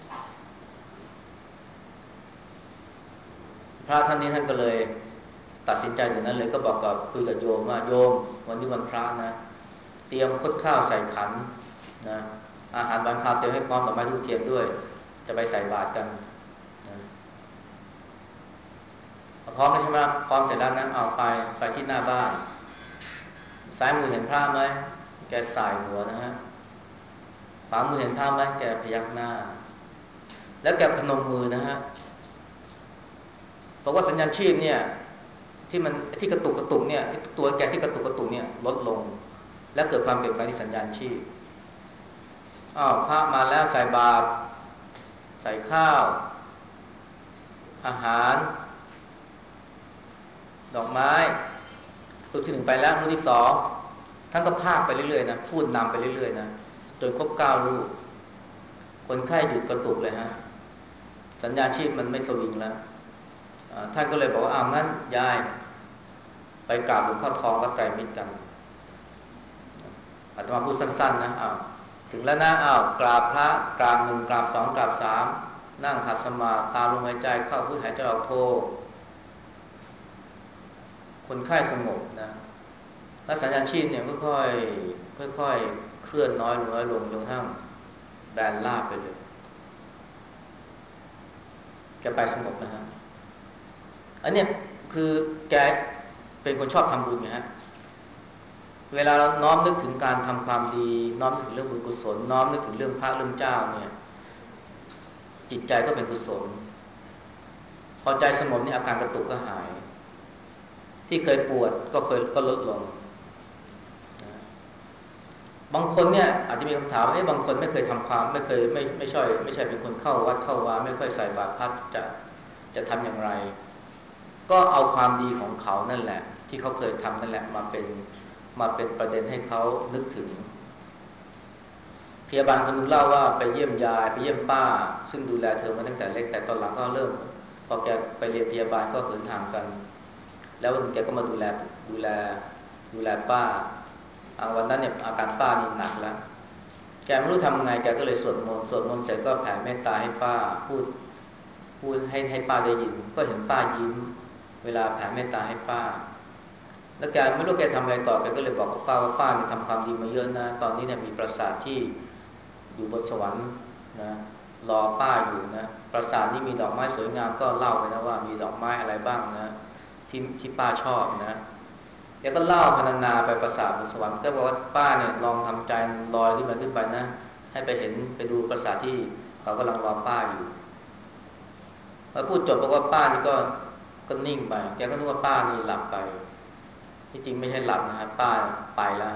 พระท่านนี้ท่านก็เลยตัดสินใจอย่างนั้นเลยก็บอกกับคุยกับโยมว่าโยมวันนี้วันพระนะเตรียมคดข้าวใส่ขันนะอาหารวันข้าวเตรียมให้พร้อมดอกไม้ทูบเทียนด้วยจะไปใส่บาตรกันนะพร้อมแล้วใช่ไหมพร้อมเสร็จแล้วนะเอาไปไปที่หน้าบ้านซ้ายมือเห็นพระไหมแกสายหัวนะฮะขวามือเห็นพระไหมแกพยักหน้าแล้วแกพนมมือนะฮะบอกว่าสัญญาณชีพเนี่ยที่มันที่กระตุกกระตุกเนี่ยตัวแกที่กระตุกกระตุกเนี่ยลดลงและเกิดความเปลี่ยนแปลงที่สัญญาณชีพอ้าวพระมาแล้วใส่บาตรใส่ข้าวอาหารดอกไม้รูปที่หนึ่งไปแล้วรูปที่สองท่านก็พากไปเรื่อยๆนะพูดนำไปเรื่อยๆนะจนครบเก้ารูปคนไข้หยุดกระตุกเลยฮะสัญญาณชีพมันไม่สวิงแล้วท่านก็เลยบอกว่าอ้าวงั้นยายไปกราบหลวงพ่อทองวัดไตรมิตรกันอาตมาพูดสั้นๆนะอ้าวถึงแล้วนะอ้าวกราบพระกราบหนึ่งกราบสองกราบสามนั่งขัดสมาธิตามลมหายใจเข้าพุทหายใจออกโทคนไข้สงบนะและสัญญาณชีพเนี่ยค่อยๆค่อยๆเคลื่อนน้อยลงน้อยลงจนกระทั่งแบนราบไปเลยแกไปสงบนะฮะอันเนี้ยคือแกเป็นคนชอบทำบุญไงฮะเวลาเราน้อมนึกถึงการทำความดีน้อมนึกถึงเรื่องบุญกุศลน้อมนึกถึงเรื่องพระเรื่องเจ้าเนี่ยจิตใจก็เป็นกุศลพอใจสงบนี่อาการกระตุกก็หายที่เคยปวดก็เคยก็ลดลงบางคนเนี่ยอาจจะมีคำถามว่าเอ๊ะบางคนไม่เคยทำความไม่เคยไม่ไม่ใช่ไม่ใช่เป็นคนเข้าวัดเข้าวาไม่ค่อยใส่บาตรพระจะจะทำอย่างไรก็เอาความดีของเขานั่นแหละที่เขาเคยทำนั่นแหละมาเป็นมาเป็นประเด็นให้เขานึกถึงพยาบาลคนนึงเล่าว่าไปเยี่ยมยายไปเยี่ยมป้าซึ่งดูแลเธอมาตั้งแต่เล็กแต่ตอนหลังก็เริ่มพอแกไปเรียนพยาบาลก็เหินทางกันแล้ววันนึงแกก็มาดูแลดูแลดูแลป้าวันนั้นเนี่ยอาการป้านี่หนักแล้วแกไม่รู้ทำไงแกก็เลยสวดมนต์สวดมนต์เสร็จก็แผ่เมตตาให้ป้าพูดพูดให้ให้ป้าได้ยินก็เห็นป้ายิ้มเวลาแผ่เมตตาให้ป้าแล้วแกไม่รู้แกทำอะไรต่อแกก็เลยบอกกับป้าว่าป้าเนี่ยทำความดีมาเยอะนะตอนนี้เนี่ยมีปราสาทที่อยู่บนสวรรค์นะรอป้าอยู่นะปราสาทนี้มีดอกไม้สวยงามก็เล่าไปนะว่ามีดอกไม้อะไรบ้างนะที่ที่ป้าชอบนะแกก็เล่าพรรณนาไปปราสาทบนสวรรค์ก็บอกว่าป้าเนี่ยลองทำใจลอยขึ้นไปขึ้นไปนะใให้ไปเห็นไปดูปราสาทที่เขากำลังรอป้าอยู่พอพูดจบบอกว่าป้านี่ก็ก็นิ่งไปแกก็นึกว่าป้านี่หลับไปที่จริงไม่ใช่หลับนะครับป้าไปแล้ว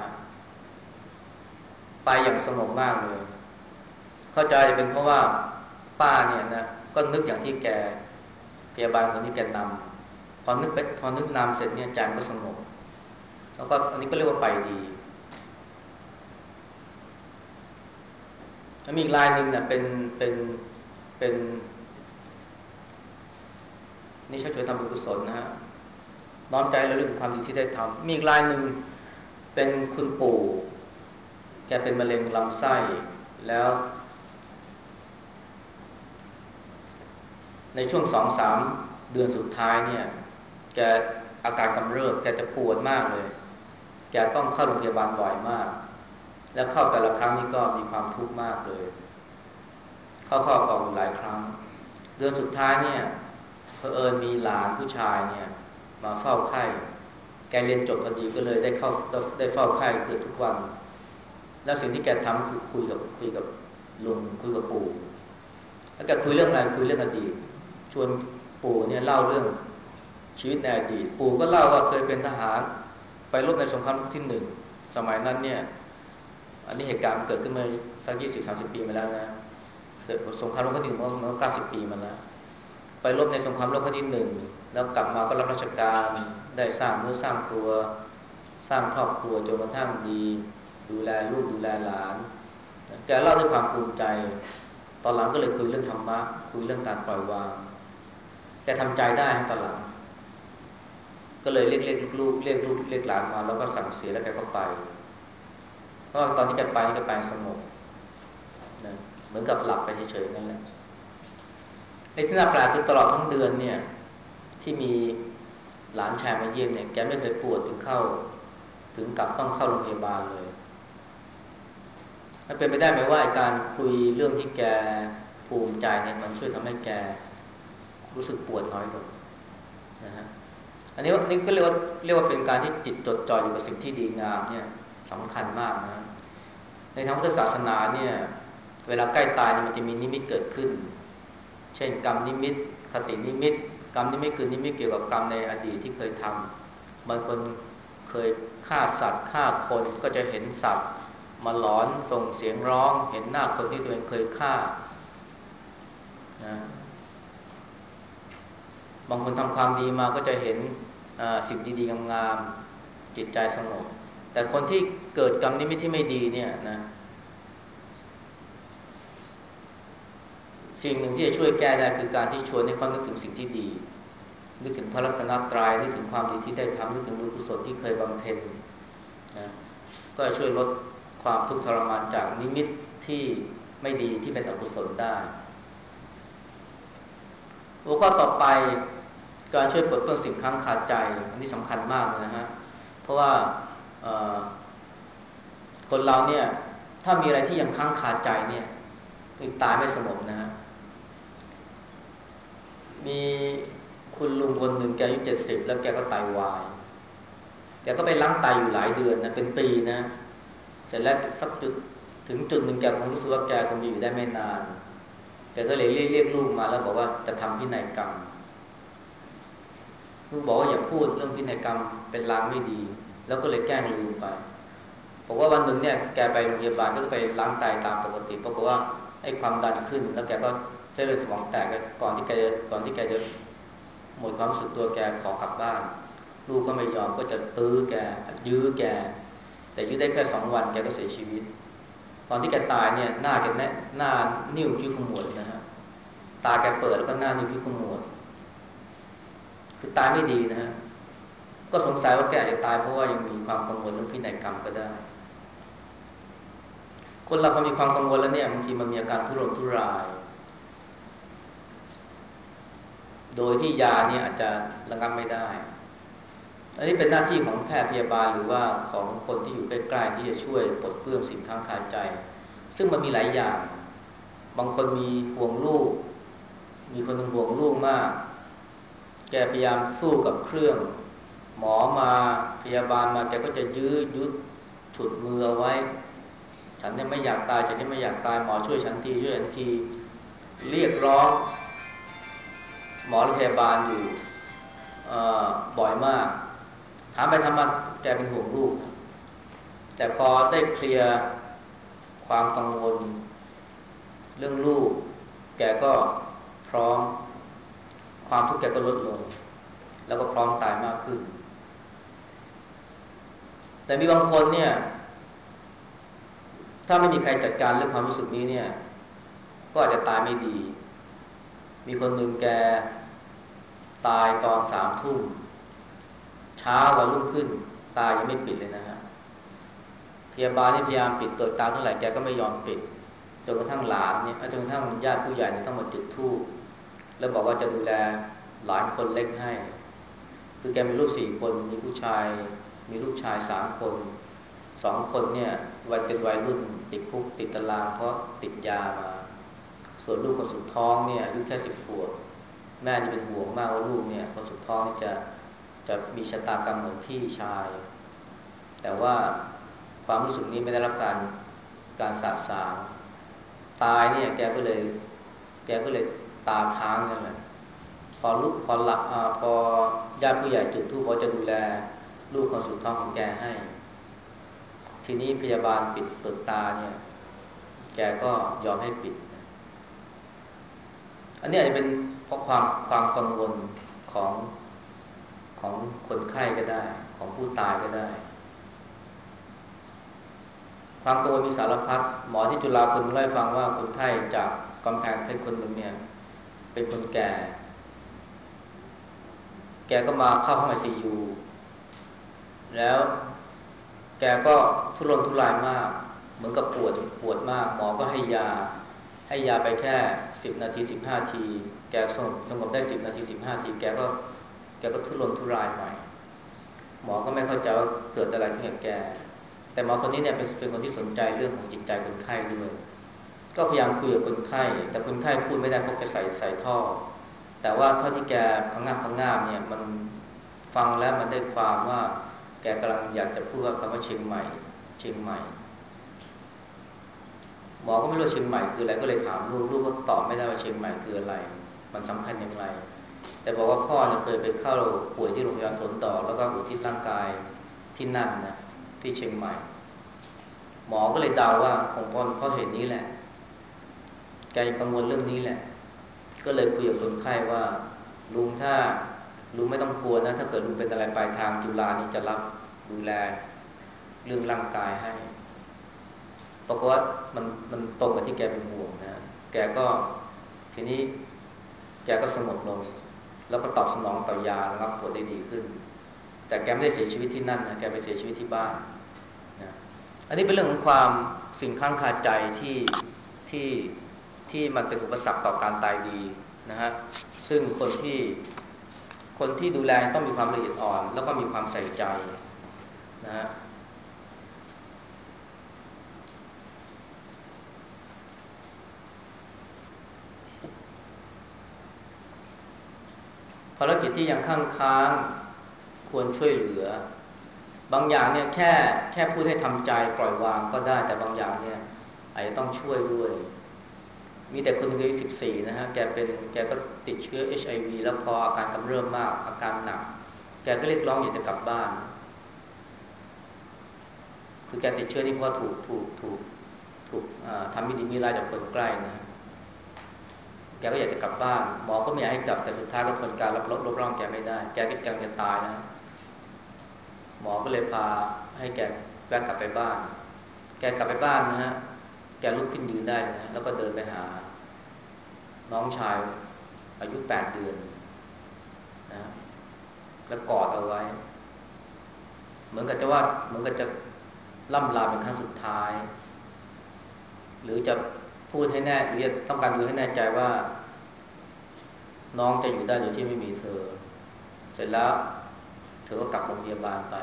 ไปอย่างสงบมากเลยเข้าใจจะเป็นเพราะว่าป้าเนี่ยนะก็นึกอย่างที่แกพยาบาลคนนี้แกนำพอนึกไปพอนึกนำเสร็จเนี่ยใจก็สงบแล้วก็อันนี้ก็เรียกว่าไปดีแล้วมีอีกรายหนึ่งเนี่ยเป็นเป็นเป็นนี่ใช้ช่วยทำบุญกุศลนะฮะน้อมใจเราเรื่องความดีที่ได้ทำมีอีกรายหนึ่งเป็นคุณปู่แกเป็นมะเร็งลำไส้แล้วในช่วงสองสามเดือนสุดท้ายเนี่ยแกอาการกำเริบแกจะปวดมากเลยแกต้องเข้าโรงพยาบาลบ่อยมากแล้วเข้าแต่ละครั้งนี่ก็มีความทุกข์มากเลยเข้าเข้าออกหลายครั้งเดือนสุดท้ายเนี่ยเผอิญมีหลานผู้ชายเนี่ยมาเฝ้าไข้แกเรียนจบพอดีก็เลยได้เข้าได้เฝ้าไข้เกือบทุกวันแล้วสิ่งที่แกทำคือคุยกับคุยกับลุงคุยกับปู่แล้วแกคุยเรื่องอะไรคุยเรื่องอดีตชวนปู่เนี่ยเล่าเรื่องชีวิตในอดีตปู่ก็เล่าว่าเคยเป็นทหารไปรบในสงครามโลกที่หนึ่งสมัยนั้นเนี่ยอันนี้เหตุการณ์เกิดขึ้นมาสักยี่สิบสามสิบปีมาแล้วนะสงครามโลกครั้งที่หนึ่งเมื่อเก้าสิบปีมาแล้วไปรบในสงครามโลกครั้งที่หนึ่งแล้วกลับมาก็รับราชการได้สร้างเนื้อสร้างตัวสร้างครอบครัวจนกระทั่งดีดูแลลูกดูแลหลานแกเล่าด้วยความภูมิใจตอนหลังก็เลยคุยเรื่องธรรมะคุยเรื่องการปล่อยวางแกทำใจได้ตอนหลังก็เลยเรียกเรียกลูกเรียกลูกเรียกหลานมาแล้วก็สั่งเสียแล้วแกก็ไปเพราะตอนที่แกไปแกไปสงบนะเหมือนกับหลับไปเฉยๆนั่นแหละไอ้ที่น่าแปลกคือตลอดทั้งเดือนเนี่ยที่มีหลานชายมาเยี่ยมเนี่ยแกไม่เคยปวดถึงเข้าถึงกับต้องเข้าโรงพยาบาลเลยมันเป็นไปได้ไหมว่าการคุยเรื่องที่แกภูมิใจเนี่ยมันช่วยทำให้แกรู้สึกปวดน้อยลงนะฮะอันนี้นี่ก็เรียกว่าเรียกว่าเป็นการที่จิตจดจ่ออยู่กับสิ่งที่ดีงามเนี่ยสำคัญมากนะในทางพุทธศาสนาเนี่ยเวลาใกล้ตายเนี่ยมันจะมีนิมิตเกิดขึ้นเช่นกรรมนิมิตคตินิมิตกรรมนิมิตคือนิมิตเกี่ยวกับกรรมในอดีตที่เคยทำบางคนเคยฆ่าสัตว์ฆ่าคนก็จะเห็นสัตว์มาหลอนส่งเสียงร้องเห็นหน้าคนที่ตัวเองเคยฆ่านะบางคนทำความดีมาก็จะเห็นสิ่งดีๆงามๆจิตใจสงบแต่คนที่เกิดกรรมนิมิตที่ไม่ดีเนี่ยนะสิ่งหนึ่งที่จะช่วยแก้ได้คือการที่ชวนให้เขานึกถึงสิ่งที่ดีนึกถึงพระรัตนตรัยนึกถึงความดีที่ได้ทำนึกถึงบุญกุศลที่เคยบำเพ็ญนะก็ช่วยลดความทุกข์ทรมานจากนิมิตที่ไม่ดีที่เป็นอกุศลได้หัวข้อต่อไปการช่วยปลดเปลื้องสิ่งค้างคาใจอันนี้สำคัญมากนะฮะเพราะว่าคนเราเนี่ยถ้ามีอะไรที่ยังค้างคาใจเนี่ยตายไม่สงบนะฮะมีคุณลุงคนหนึ่งแกอายุเจ็ดสิบแล้วแกก็ไตาวายแกก็ไปล้างไตอยู่หลายเดือนนะเป็นปีนะเสร็จแล้วสักจุดถึงจุดหนึ่งแกคงรู้สึกว่าแกคงจะอยู่ได้ไม่นานแกก็เลยเรียกเรียกลูกมาแล้วบอกว่าจะทำพินัยกรรมลูกบอกว่าอย่าพูดเรื่องพินัยกรรมเป็นลางไม่ดีแล้วก็เลยแกล้งลืมไปบอกว่าวันหนึ่งเนี่ยแกไปโรงพยาบาลก็ไปล้างไตตามปกติปรากฏว่าไอ้ความดันขึ้นแล้วแกก็เส้นเลือดสมองแตกก่อนที่แกก่อนที่แกจะหมดความรู้สึกตัวแกขอกลับบ้านลูกก็ไม่ยอมก็จะตื้อแกยื้อแกแต่ยื้อได้แค่สองวันแกก็เสียชีวิตตอนที่แกตายเนี่ยหน้าแกแน่หน้านิ้วคิ้วขมวดนะฮะตาแกเปิดแล้วก็หน้านิ้วคิ้วขมวดคือตายไม่ดีนะฮะก็สงสัยว่าแกอาจจะตายเพราะว่ายังมีความกังวลเรื่องพินัยกรรมก็ได้คนเราพอมีความกังวลแล้วเนี่ยบางทีมันมีอาการทุรนทุรายโดยที่ยาเนี่ยอาจจะระงับไม่ได้อันนี้เป็นหน้าที่ของแพทย์พยาบาลหรือว่าของคนที่อยู่ใกล้ๆที่จะช่วยปลดเปลื้องสิ่งค้างคาใจซึ่งมันมีหลายอย่างบางคนมีห่วงลูกมีคนนึงห่วงลูกมากแกพยายามสู้กับเครื่องหมอมาพยาบาลมาแกก็จะยื้อยุดฉุดมือเอาไว้ฉันเนี่ยไม่อยากตายฉันเนี่ยไม่อยากตายหมอช่วยฉันทีช่วยฉันทีเรียกร้องหมอและพยาบาลอยู่บ่อยมากถามไปทำมาแกเป็นห่วงลูกแต่พอได้เคลียร์ความกังวลเรื่องลูกแกก็พร้อมความทุกข์แกก็ลดลงแล้วก็พร้อมตายมากขึ้นแต่มีบางคนเนี่ยถ้าไม่มีใครจัดการเรื่องความรู้สึกนี้เนี่ยก็อาจจะตายไม่ดีมีคนหนึ่งแกตายตอนสามทุ่มเช้าวันรุ่งขึ้นตายังไม่ปิดเลยนะฮะพยาบาลนี่พยายามปิดเปิดตาเท่าไหร่แกก็ไม่ยอมปิดจนกระทั่งหลานเนี่ยจนกระทั่งญาติผู้ใหญ่ต้องมาจุดธูปแล้วบอกว่าจะดูแลหลานคนเล็กให้คือแกมีลูกสี่คนมีผู้ชายมีลูกชายสามคนสองคนเนี่ยวัยเป็นวัยรุ่นติดคุกติดตารางเพราะติดยามาส่วนลูกคนสุดท้องเนี่ยอายุแค่สิบขวบแม่นี่เป็นห่วงมากว่าลูกเนี่ยคนสุดท้องจะจะมีชะตากรรมเหมือนพี่ชายแต่ว่าความรู้สึกนี้ไม่ได้รับการการสะสางตายเนี่ยแกก็เลยแกก็เลยตาค้างนั่นแหละพอลุกพอหลับพอญาติผู้ใหญ่จุดธูปพอจะดูแลลูกคนสุดท้องของแกให้ทีนี้พยาบาลปิดเปิดตาเนี่ยแกก็ยอมให้ปิดอันนี้อาจจะเป็นเพราะความความกังวลของของคนไข้ก็ได้ของผู้ตายก็ได้ความกังวลมีสารพัดหมอที่จุฬาคนเล่าให้ฟังว่าคนไข้จากกำแพงเพชรคนหนึ่งเนี่ยเป็นคนแก่แกก็มาเข้าห้องไอซียูแล้วแกก็ทุรนทุรายมากเหมือนกับปวดปวดมากหมอก็ให้ยาให้ยาไปแค่สิบนาทีสิบห้าทีแกสงบสงบได้สิบนาทีสิบห้าทีแกก็แกก็ทุรนทุรายใหม่หมอก็ไม่เข้าใจว่าเกิดอะไรขึ้นกับแกแต่หมอคนนี้เนี่ยเป็นเป็นคนที่สนใจเรื่องของจิตใจคนไข้ด้วยก็พยายามคุยกับคนไข้แต่คนไข้พูดไม่ได้เพราะแกใส่ใส่ท่อแต่ว่าเท่าที่แกพังงาบพังงาบเนี่ยมันฟังแล้วมันได้ความว่าแกกำลังอยากจะพูดว่าคำว่าเชียงใหม่เชียงใหม่หมอก็ไม่รู้เชียงใหม่คืออะไรก็เลยถามลูกลูกก็ตอบไม่ได้ว่าเชียงใหม่คืออะไรมันสำคัญอย่างไรแต่บอกว่าพ่อเนี่ยเคยไปเข้าป่วยที่โรงพยาบาลสวนดอกแล้วก็อุทิศร่างกายที่นั่นนะที่เชียงใหม่หมอก็เลยเดาว่าคงเพราะเพราะเหตุนี้แหละแกกังวลเรื่องนี้แหละก็เลยคุยกับคนไข้ว่าลุงถ้าลุงไม่ต้องกลัวนะถ้าเกิดลุงเป็นอะไรปลายทางจุฬานี่จะรับดูแลเรื่องร่างกายให้ปรากฏว่ามันมันตรงกับที่แกเป็นห่วงนะแกก็ทีนี้แกก็สงบลงแล้วก็ตอบสนองต่อยาระงับปวดได้ดีขึ้นแต่แกไม่ได้เสียชีวิตที่นั่นนะแกไปเสียชีวิตที่บ้านนะอันนี้เป็นเรื่องของความสิ่งข้างคาใจที่ที่ที่มันเป็นอุปสรรคต่อการตายดีนะฮะซึ่งคนที่คนที่ดูแลต้องมีความละเอียดอ่อนแล้วก็มีความใส่ใจนะฮะภารกิจที่ยังข้างค้างควรช่วยเหลือบางอย่างเนี่ยแค่แค่พูดให้ทำใจปล่อยวางก็ได้แต่บางอย่างเนี่ยอาจจะต้องช่วยด้วยมีแต่คนอายุสิบสี่นะฮะแกเป็นแกก็ติดเชื้อ เอช ไอ วี แล้วพออาการกำเริบมากอาการหนักแกก็เรียกร้องอยากจะกลับบ้านคือแกติดเชื้อนี่เพราะถูกถูกถูกถูกทำมิดีมิร้ายจากคนใกล้นะแกก็อยากจะกลับบ้านหมอก็ไม่อยากให้กลับแต่สุดท้ายก็ทนการรับรบร่างแกไม่ได้แกก็กำลังจะตายนะหมอก็เลยพาให้แกแวะกลับไปบ้านแกกลับไปบ้านนะฮะแกลุกขึ้นยืนได้นะแล้วก็เดินไปหาน้องชายอายุแปดเดือนนะแล้วกอดเอาไว้เหมือนกับจะว่าเหมือนกับจะล่ำลาเป็นครั้งสุดท้ายหรือจะพูดให้แน่หรือจะต้องการดูให้แน่ใจว่าน้องจะอยู่ได้โดยที่ไม่มีเธอเสร็จแล้วเธอก็กลับโรงพยาบาลไป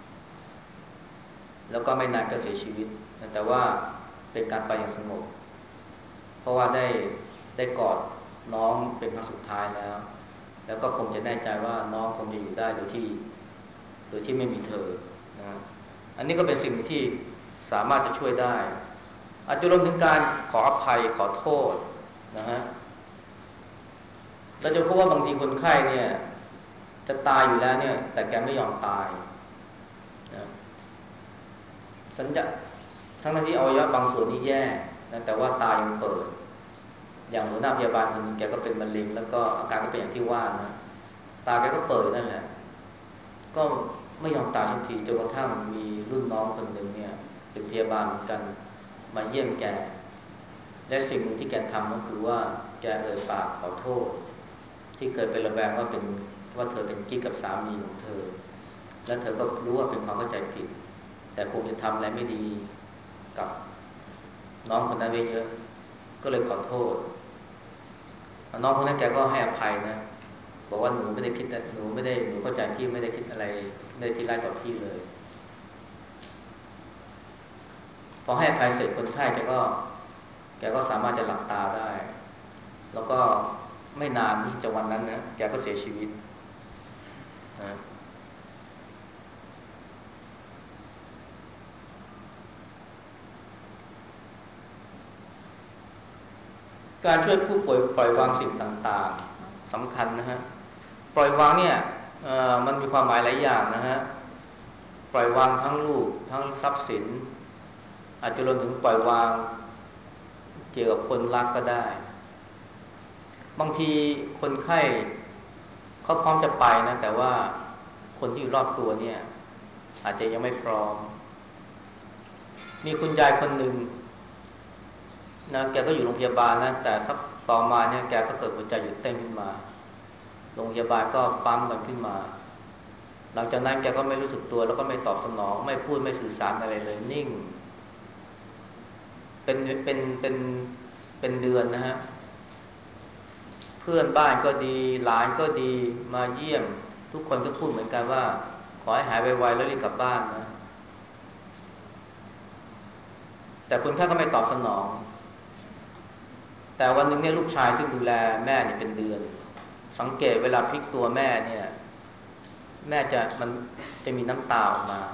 แล้วก็ไม่นานก็เสียชีวิตแต่ว่าเป็นการไปอย่างสงบเพราะว่าได้ได้กอดน้องเป็นครั้งสุดท้ายแล้วแล้วก็คงจะแน่ใจว่าน้องคงจะอยู่ได้โดยที่โดยที่ไม่มีเธอนะอันนี้ก็เป็นสิ่งที่สามารถจะช่วยได้อาจจะรวมถึงการขออภัยขอโทษนะฮะเราจะพบว่าบางทีคนไข้เนี่ยจะตายอยู่แล้วเนี่ยแต่แกไม่ยอมตายนะสัญญาทั้งที่อวัยวะบางส่วนนี่แย่นะแต่ว่าตายังเปิดอย่างหัวหน้าพยาบาลคนนึงแกก็เป็นมะเร็งแล้วก็อาการก็เป็นอย่างที่ว่านะตาแกก็เปิดนั่นแหละก็ไม่ยอมตายทันทีจนกระทั่งมีรุ่นน้องคนหนึ่งเนี่ยเป็นพยาบาลเหมือนกันมาเยี่ยมแกและสิ่งหนึ่งที่แกทำก็คือว่าแกเอ่ยปากขอโทษที่เคยเป็นระแวงว่าเป็นว่าเธอเป็นกิ๊กกับสามีของเธอและเธอก็รู้ว่าเป็นความเข้าใจผิดแต่คงจะทำอะไรไม่ดีกับน้องคนนั้นไปเยอะก็เลยขอโทษน้องคนนั้นแกก็ให้อภัยนะบอกว่าหนูไม่ได้คิดหนูไม่ได้หนูเข้าใจพี่ไม่ได้คิดอะไรไม่ได้คิดร้ายต่อพี่เลยพอให้อภัยเสร็จคนไข้แกก็แกก็สามารถจะหลับตาได้แล้วก็ไม่นานที่จะวันนั้นนะแกก็เสียชีวิตนะการช่วยผู้ป่วยปล่อยวางสิ่งต่างๆสำคัญนะฮะปล่อยวางเนี่ยมันมีความหมายหลายอย่างนะฮะปล่อยวางทั้งลูกทั้งทรัพย์สินอาจจะรวมถึงปล่อยวางเกี่ยวกับคนรักก็ได้บางทีคนไข้เขาพร้อมจะไปนะแต่ว่าคนที่อยู่รอบตัวเนี่ยอาจจะยังไม่พร้อมมีคุณยายคนหนึ่งนะแกก็อยู่โรงพยาบาลนะแต่สักต่อมาเนี่ยแกก็เกิดหัวใจหยุดเต้นขึ้นมาโรงพยาบาลก็ปั๊มกันขึ้นมาหลังจากนั้นแกก็ไม่รู้สึกตัวแล้วก็ไม่ตอบสนองไม่พูดไม่สื่อสารอะไรเลยนิ่งเป็นเป็นเป็นเป็นเดือนนะฮะเพื่อนบ้านก็ดีหลานก็ดีมาเยี่ยมทุกคนก็พูดเหมือนกันว่าขอให้หายไวๆแล้วรีบกลับบ้านนะแต่คนไข้ก็ไม่ตอบสนองแต่วันหนึ่งเนี่ยลูกชายซึ่งดูแลแม่เนี่ยเป็นเดือนสังเกตเวลาพลิกตัวแม่เนี่ยแม่จะมันจะมีน้ำตาออกมา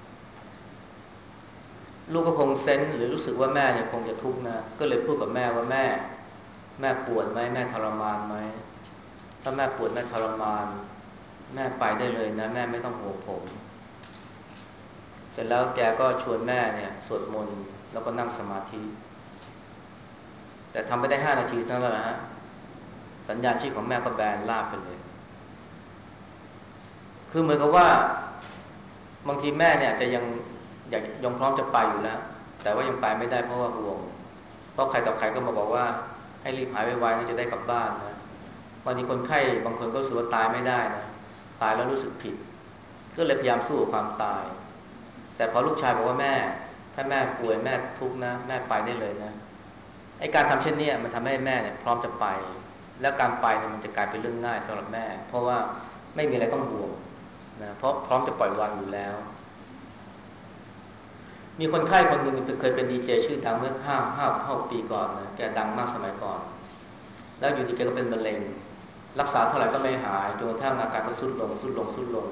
ลูกก็คงเซนส์หรือรู้สึกว่าแม่เนี่ยคงจะทุกข์นะก็เลยพูดกับแม่ว่าแม่แม่ปวดไหมแม่ทรมานไหมถ้าแม่ปวดแม่ทรมานแม่ไปได้เลยนะแม่ไม่ต้องห่วงผมเสร็จแล้วแกก็ชวนแม่เนี่ยสวดมนต์แล้วก็นั่งสมาธิแต่ทำไปได้ห้านาทีเท่านั้นแหละฮะสัญญาณชีพของแม่ก็แบนราบไปเลยคือเหมือนกับว่าบางทีแม่เนี่ยจะยังอยากยังพร้อมจะไปอยู่แล้วแต่ว่ายังไปไม่ได้เพราะว่าห่วงเพราะใครต่อใครก็มาบอกว่าให้รีบหายไวๆนะจะได้กลับบ้านนะบางทีคนไข้บางคนก็รู้สึกว่าตายไม่ได้นะตายแล้วรู้สึกผิดก็เลยพยายามสู้กับความตายแต่พอลูกชายบอกว่าแม่ถ้าแม่ป่วยแม่ทุกข์นะแม่ไปได้เลยนะไอ้การทำเช่นนี้มันทำให้แม่เนี่ยพร้อมจะไปแล้วการไปเนี่ยมันจะกลายเป็นเรื่องง่ายสำหรับแม่เพราะว่าไม่มีอะไรต้องห่วงนะเพราะพร้อมจะปล่อยวางอยู่แล้วมีคนไข้คนหนึ่งเคยเป็นดีเจชื่อดังเมื่อห้าห้าห้าปีก่อนนะแกดังมากสมัยก่อนแล้วอยู่ดีแกก็เป็นมะเร็งรักษาเท่าไหร่ก็ไม่หายจนกระทั่งอาการก็ทรุดลงทรุดลงทรุดลง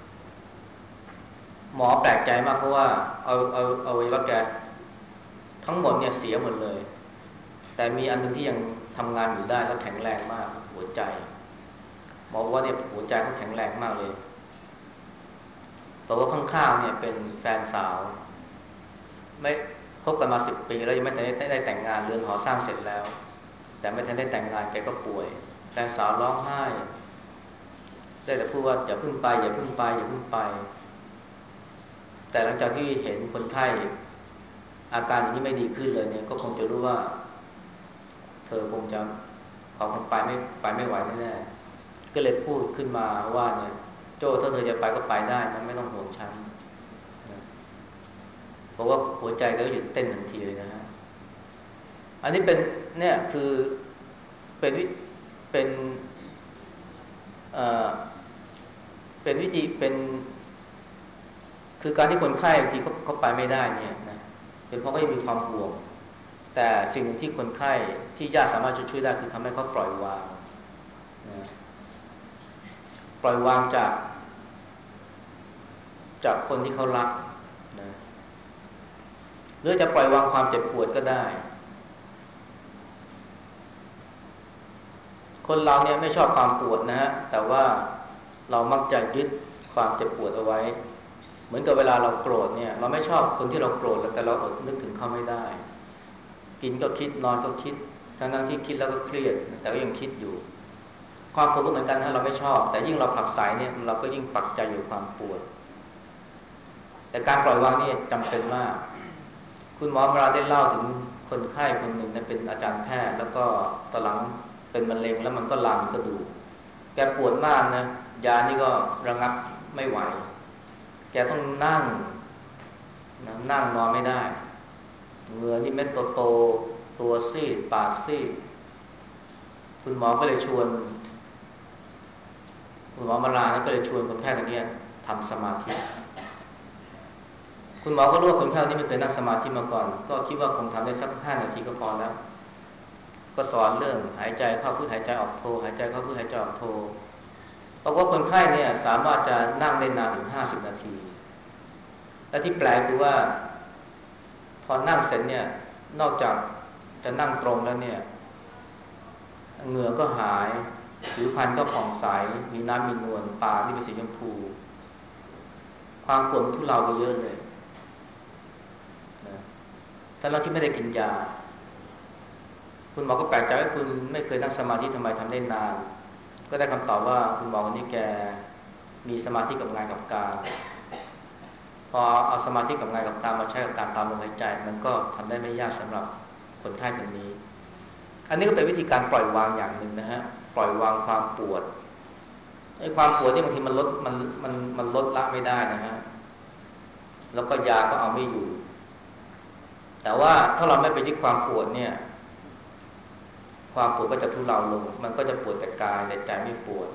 หมอแปลกใจมากเพราะว่าเอาเอาเอาอวัยวะแกทั้งหมดเนี่ยเสียหมดเลยแต่มีอันนึงที่ยังทำงานอยู่ได้แล้วแข็งแรงมากหัวใจหมอบอกว่าเนี่ยหัวใจเขาแข็งแรงมากเลยบอกว่าข้างๆเนี่ยเป็นแฟนสาวไม่คบกันมาสิบปีแล้วยังไม่ทันได้ได้แต่งงานเรือนหอสร้างเสร็จแล้วแต่ไม่ทันได้แต่งงานแกก็ป่วยแฟนสาวร้องไห้ได้แต่พูดว่าอย่าเพิ่งไปอย่าเพิ่งไปอย่าเพิ่งไปแต่หลังจากที่เห็นคนไข้อาการอย่างนี้ไม่ดีขึ้นเลยเนี่ยก็คงจะรู้ว่าเธอคงจะเขาคงไปไม่ไปไม่ไหวแน่ๆก็เลยพูดขึ้นมาว่าเนี่ยโจ้ถ้าเธอจะไปก็ไปได้นะไม่ต้องห่วงฉันนะเพราะว่าหัวใจก็หยุดเต้นทันทีเลยนะฮะอันนี้เป็นเนี่ยคือเป็นวิเป็นเอ่อเป็นวิธีเป็นคือการที่คนไข้บางทีเขาเขาไปไม่ได้เนี่ยนะเป็นเพราะเขายังมีความห่วงแต่สิ่งที่คนไข้ที่ญาติสามารถจะช่วยได้คือทำให้เขาปล่อยวางนะปล่อยวางจากจากคนที่เขารักนะหรือจะปล่อยวางความเจ็บปวดก็ได้คนเราเนี่ยไม่ชอบความปวดนะฮะแต่ว่าเรามักจะยึดความเจ็บปวดเอาไว้เหมือนกับเวลาเราโกรธเนี่ยเราไม่ชอบคนที่เราโกรธแล้วแต่เราอดนึกถึงเขาไม่ได้กินก็คิดนอนก็คิดทั้งๆที่คิดแล้วก็เครียดแต่ก็ยังคิดอยู่ความปวดก็เหมือนกันถ้าเราไม่ชอบแต่ยิ่งเราผลักไสเนี่ยเราก็ยิ่งปักใจอยู่ความปวดแต่การปล่อยวางนี่จำเป็นมากคุณหมอเวลาได้เล่าถึงคนไข้คนหนึ่งเนี่ยเป็นอาจารย์แพทย์แล้วก็ตอนหลังเป็นมะเร็งแล้วมันก็ลามกระดูกแกปวดมากนะยานี่ก็ระงับไม่ไหวแกต้องนั่งนั่งนอนไม่ได้เหงื่อนี่เม็ดโตๆตัวซีดปากซีดคุณหมอก็เลยชวนคุณหมอมาลาก็เลยชวนคนไข้คนนี้ทำสมาธิคุณหมอก็รู้ว่าคนไข้คนนี้ไม่เคยนั่งสมาธิมาก่อนก็คิดว่าคงทำได้สักห้านาทีก็พอแล้วก็สอนเรื่องหายใจเข้าพุทหายใจออกโทหายใจเข้าพุทหายใจออกโทเพราะว่าคนไข้เนี่ยสามารถจะนั่งได้นานถึงห้าสิบนาทีและที่แปลกคือว่าพอนั่งเสร็จเนี่ยนอกจากจะนั่งตรงแล้วเนี่ยเหงื่อก็หายผิวพรรณก็ผ่องใสมีน้ำมีนวลปากนี่เป็นสีชมพูความปวดทุเลาไปเยอะเลยนะแต่เราที่ไม่ได้กินยาคุณหมอก็แปลกใจว่าคุณไม่เคยนั่งสมาธิทำไมทำได้นานก็ได้คำตอบว่าคุณหมอคนนี้แกมีสมาธิกับงานกับการพอเอาสมาธิกับงานกับการมาใช้กับการตามลมหายใจมันก็ทำได้ไม่ยากสำหรับคนไข้คนนี้อันนี้ก็เป็นวิธีการปล่อยวางอย่างหนึ่งนะฮะปล่อยวางความปวดไอ้ความปวดนี่บางทีมันลดมันมันมันลดละไม่ได้นะฮะแล้วก็ยาก็เอาไม่อยู่แต่ว่าถ้าเราไม่ไปยึดความปวดเนี่ยความปวดก็จะทุเลาลงมันก็จะปวดแต่กายแต่ใจไม่ปวด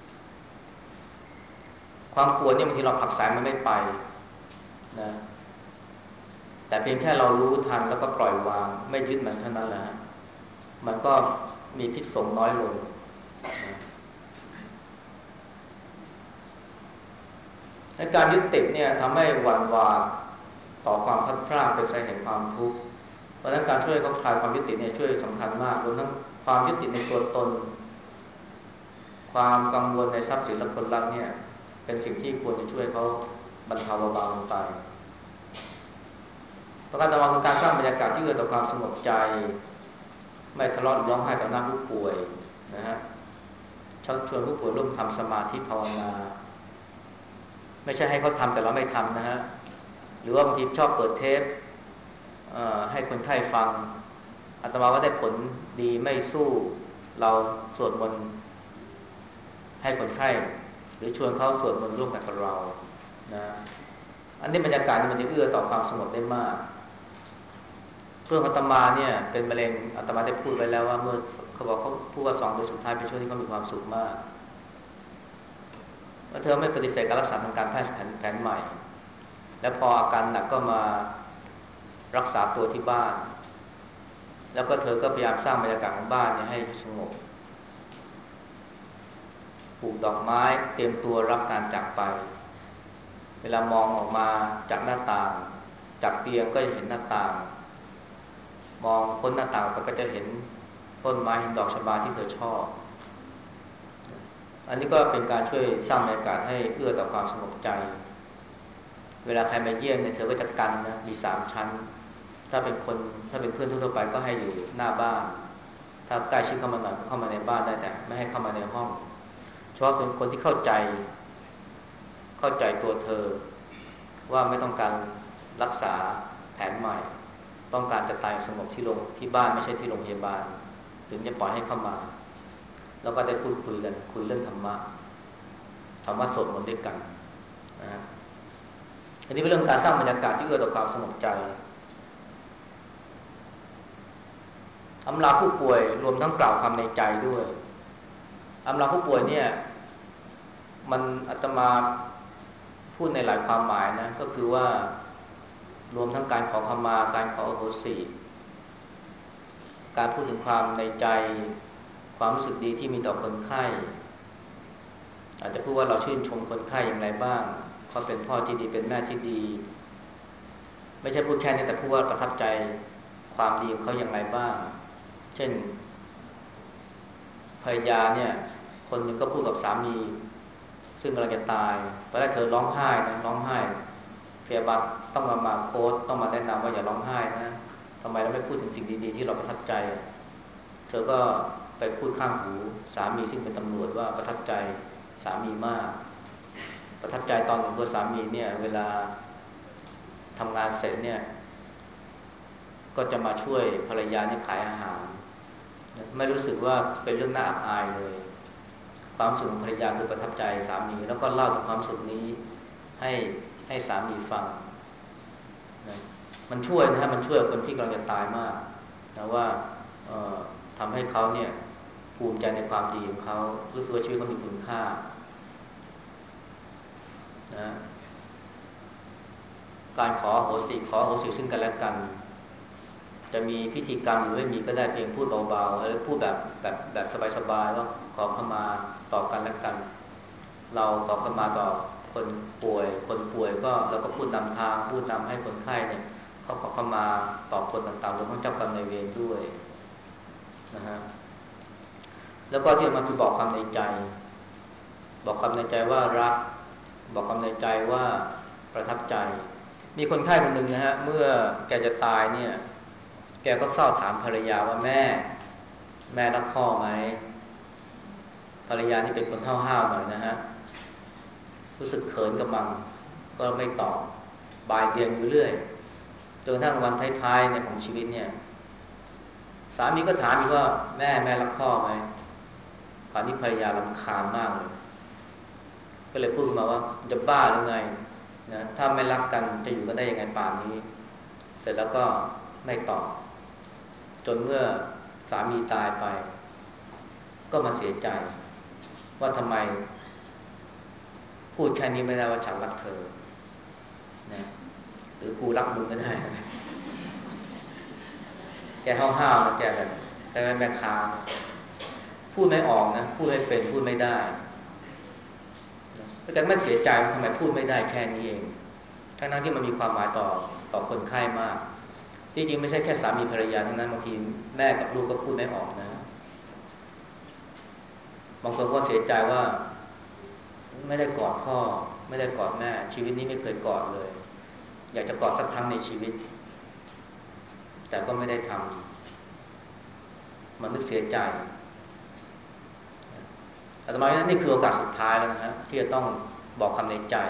ความปวดเนี่ยบางทีเราผลักไสมันไม่ไปนะแต่เพียงแค่เรารู้ทันแล้วก็ปล่อยวางไม่ยึดมันเท่านั้นแหละมันก็มีพิษสงน้อยลงและการยึดติดเนี่ยทำให้หวั่นหวาดต่อความพลัดพรากเป็นสาเหตุความทุกข์เพราะฉะนั้นการช่วยเขาคลายความยึดติดเนี่ยช่วยสำคัญมากรวมทั้งความยึดติดในตัวตนความกังวลในทรัพย์สินและคนรักเนี่ยเป็นสิ่งที่ควรจะช่วยเขาบรรเทาเบาลงไปประการต่อมาคือการสร้างบรรยากาศที่เอื้อต่อความสงบใจไม่ทะเลาะร้องไห้ต่อหน้าผู้ป่วยนะฮะชักชวนผู้ป่วยร่วมทำสมาธิภาวนาไม่ใช่ให้เขาทำแต่เราไม่ทำนะฮะหรือว่าบางทีชอบเปิดเทปให้คนไข้ฟังอาตมาว่าได้ผลดีไม่สู้เราสวดมนต์ให้คนไข้หรือชวนเขาสวดมนต์ร่วมกันกับเรานะอันนี้บรรยากาศมันจะเอื้อต่อความสงบได้มากเพื่อนอาตมาเนี่ยเป็นมะเร็งอาตมาได้พูดไว้แล้วว่าเมื่อเขาบอกเขาพูดว่าสองเดือนสุดท้ายเป็นช่วงที่เขามีความสุขมากว่าเธอไม่ปฏิเสธการรักษาทางการแพทย์แผนแผนใหม่แล้วพออาการหนักก็มารักษาตัวที่บ้านแล้วก็เธอก็พยายามสร้างบรรยากาศของบ้านเนี่ยให้สงบปลูกดอกไม้เตรียมตัวรับการจากไปเวลามองออกมาจากหน้าต่างจากเตียงก็จะเห็นหน้าต่างมองพ้นหน้าต่างไปก็จะเห็นต้นไม้เห็นดอกชบาที่เธอชอบอันนี้ก็เป็นการช่วยสร้างบรรยากาศให้เอื้อต่อความสงบใจเวลาใครมาเยี่ยมเนี่ยเธอก็จะกันนะมีสามชั้นถ้าเป็นคนถ้าเป็นเพื่อนทั่วไปก็ให้อยู่หน้าบ้านถ้าใกล้ชิดเข้ามาหน่อยก็เข้ามาในบ้านได้แต่ไม่ให้เข้ามาในห้องเฉพาะเป็นคนที่เข้าใจเข้าใจตัวเธอว่าไม่ต้องการรักษาแผนใหม่ต้องการจะตายสงบที่โรงที่บ้านไม่ใช่ที่โรงพยาบาลถึงจะปล่อยให้เข้ามาแล้วก็ได้พูดคุยกันคุยเรื่องธรรมะธรรมะสวดมนต์ด้วยกันนะฮะอันนี้เป็นเรื่องการสร้างบรรยากาศที่เอื้อต่อความสงบใจอำลาผู้ป่วยรวมทั้งกล่าวคำในใจด้วยอำลาผู้ป่วยเนี่ยมันอาตมาพูดในหลายความหมายนะก็คือว่ารวมทั้งการขอขมาการขออโหสิการพูดถึงความในใจความรู้สึกดีที่มีต่อคนไข้อาจจะพูดว่าเราชื่นชมคนไข้อย่างไรบ้างเขาเป็นพ่อที่ดีเป็นแม่ที่ดีไม่ใช่พูดแค่นี้แต่พูดว่าประทับใจความดีของเขาอย่างไรบ้างเช่นภรรยาเนี่ยคนหนึ่งก็พูดกับสามีซึ่งกำลังจะตายตอนแรกเธอร้องไห้นะร้องไห้พยาบาลต้องมามาโค้ชต้องมาแนะนำว่าอย่าร้องไห้นะทำไมเราไม่พูดถึงสิ่งดีๆที่เราประทับใจเธอก็ไปพูดข้างหูสามีซึ่งเป็นตำรวจว่าประทับใจสามีมากประทับใจตอนของตัวสามีเนี่ยเวลาทำงานเสร็จเนี่ยก็จะมาช่วยภรรยาเนี่ยขายอาหารไม่รู้สึกว่าเป็นเรื่องน่าอับอายเลยความสุขของภรรยาคือประทับใจสามีแล้วก็เล่าถึงความสุขนี้ให้ให้สามีฟังนะมันช่วยนะฮะมันช่วยคนที่กำลังจะตายมากนะว่าทำให้เขาเนี่ยภูมิใจในความดีของเขารู้สึกว่าชีวิตเขามีคุณค่านะการขอโหสิขอโหสิซึ่งกันและกันจะมีพิธีกรรมหรือไม่มีก็ได้เพียงพูดเบาๆหรือพูดแบบแบบแบบสบายๆว่าขอเข้ามาต่อกันและกันเราขอเข้ามาต่อคนป่วยคนป่วยก็เราก็พูดนำทางพูดนำให้คนไข้เนี่ยเขาขอเข้ามาต่อคนต่างๆรวมทั้งเจ้ากรรมนายเวรด้วยนะฮะแล้วก็ที่มาคือบอกความในใจบอกความในใจว่ารักบอกความในใจว่าประทับใจมีคนไข้คนหนึ่งนะฮะเมื่อแกจะตายเนี่ยแกก็เฝ้าถามภรรยาว่าแม่แม่รักพ่อไหมภรรยานี่เป็นคนห้าวๆหน่อยนะฮะรู้สึกเขินกับมันก็ไม่ตอบบ่ายเบียงอยู่เรื่อยจนกระทั่งวันท้ายๆเนี่ยของชีวิตเนี่ยสามีก็ถามอีกว่าแม่แม่รักพ่อไหมคราวนี้ภรรยารำคาญมากเลยก็เลยพูดมาว่าจะบ้าหรือไงนะถ้าไม่รักกันจะอยู่กันได้ยังไงป่านนี้เสร็จแล้วก็ไม่ตอบจนเมื่อสามีตายไปก็มาเสียใจว่าทำไมพูดแค่นี้ไม่ได้ว่าฉันรักเธอนะหรือกูรักมึงก็ได้แกห้าวๆนะแกแบบแกแม่ค้าพูดไม่ออกนะพูดไม่เป็นพูดไม่ได้แต่ไม่เสียใจว่าทำไมพูดไม่ได้แค่นี้เองทั้งๆที่มันมีความหมายต่อต่อคนไข้มากที่จริงไม่ใช่แค่สามีภรรยาเท่านั้นบางทีแม่กับลูกก็พูดไม่ออกนะบางคนก็เสียใจว่าไม่ได้กอดพ่อไม่ได้กอดแม่ชีวิตนี้ไม่เคยกอดเลยอยากจะกอดสักครั้งในชีวิตแต่ก็ไม่ได้ทำมันนึกเสียใจอาตมาว่านี่คือโอกาสสุดท้ายแล้วนะฮะที่จะต้องบอกความในใจ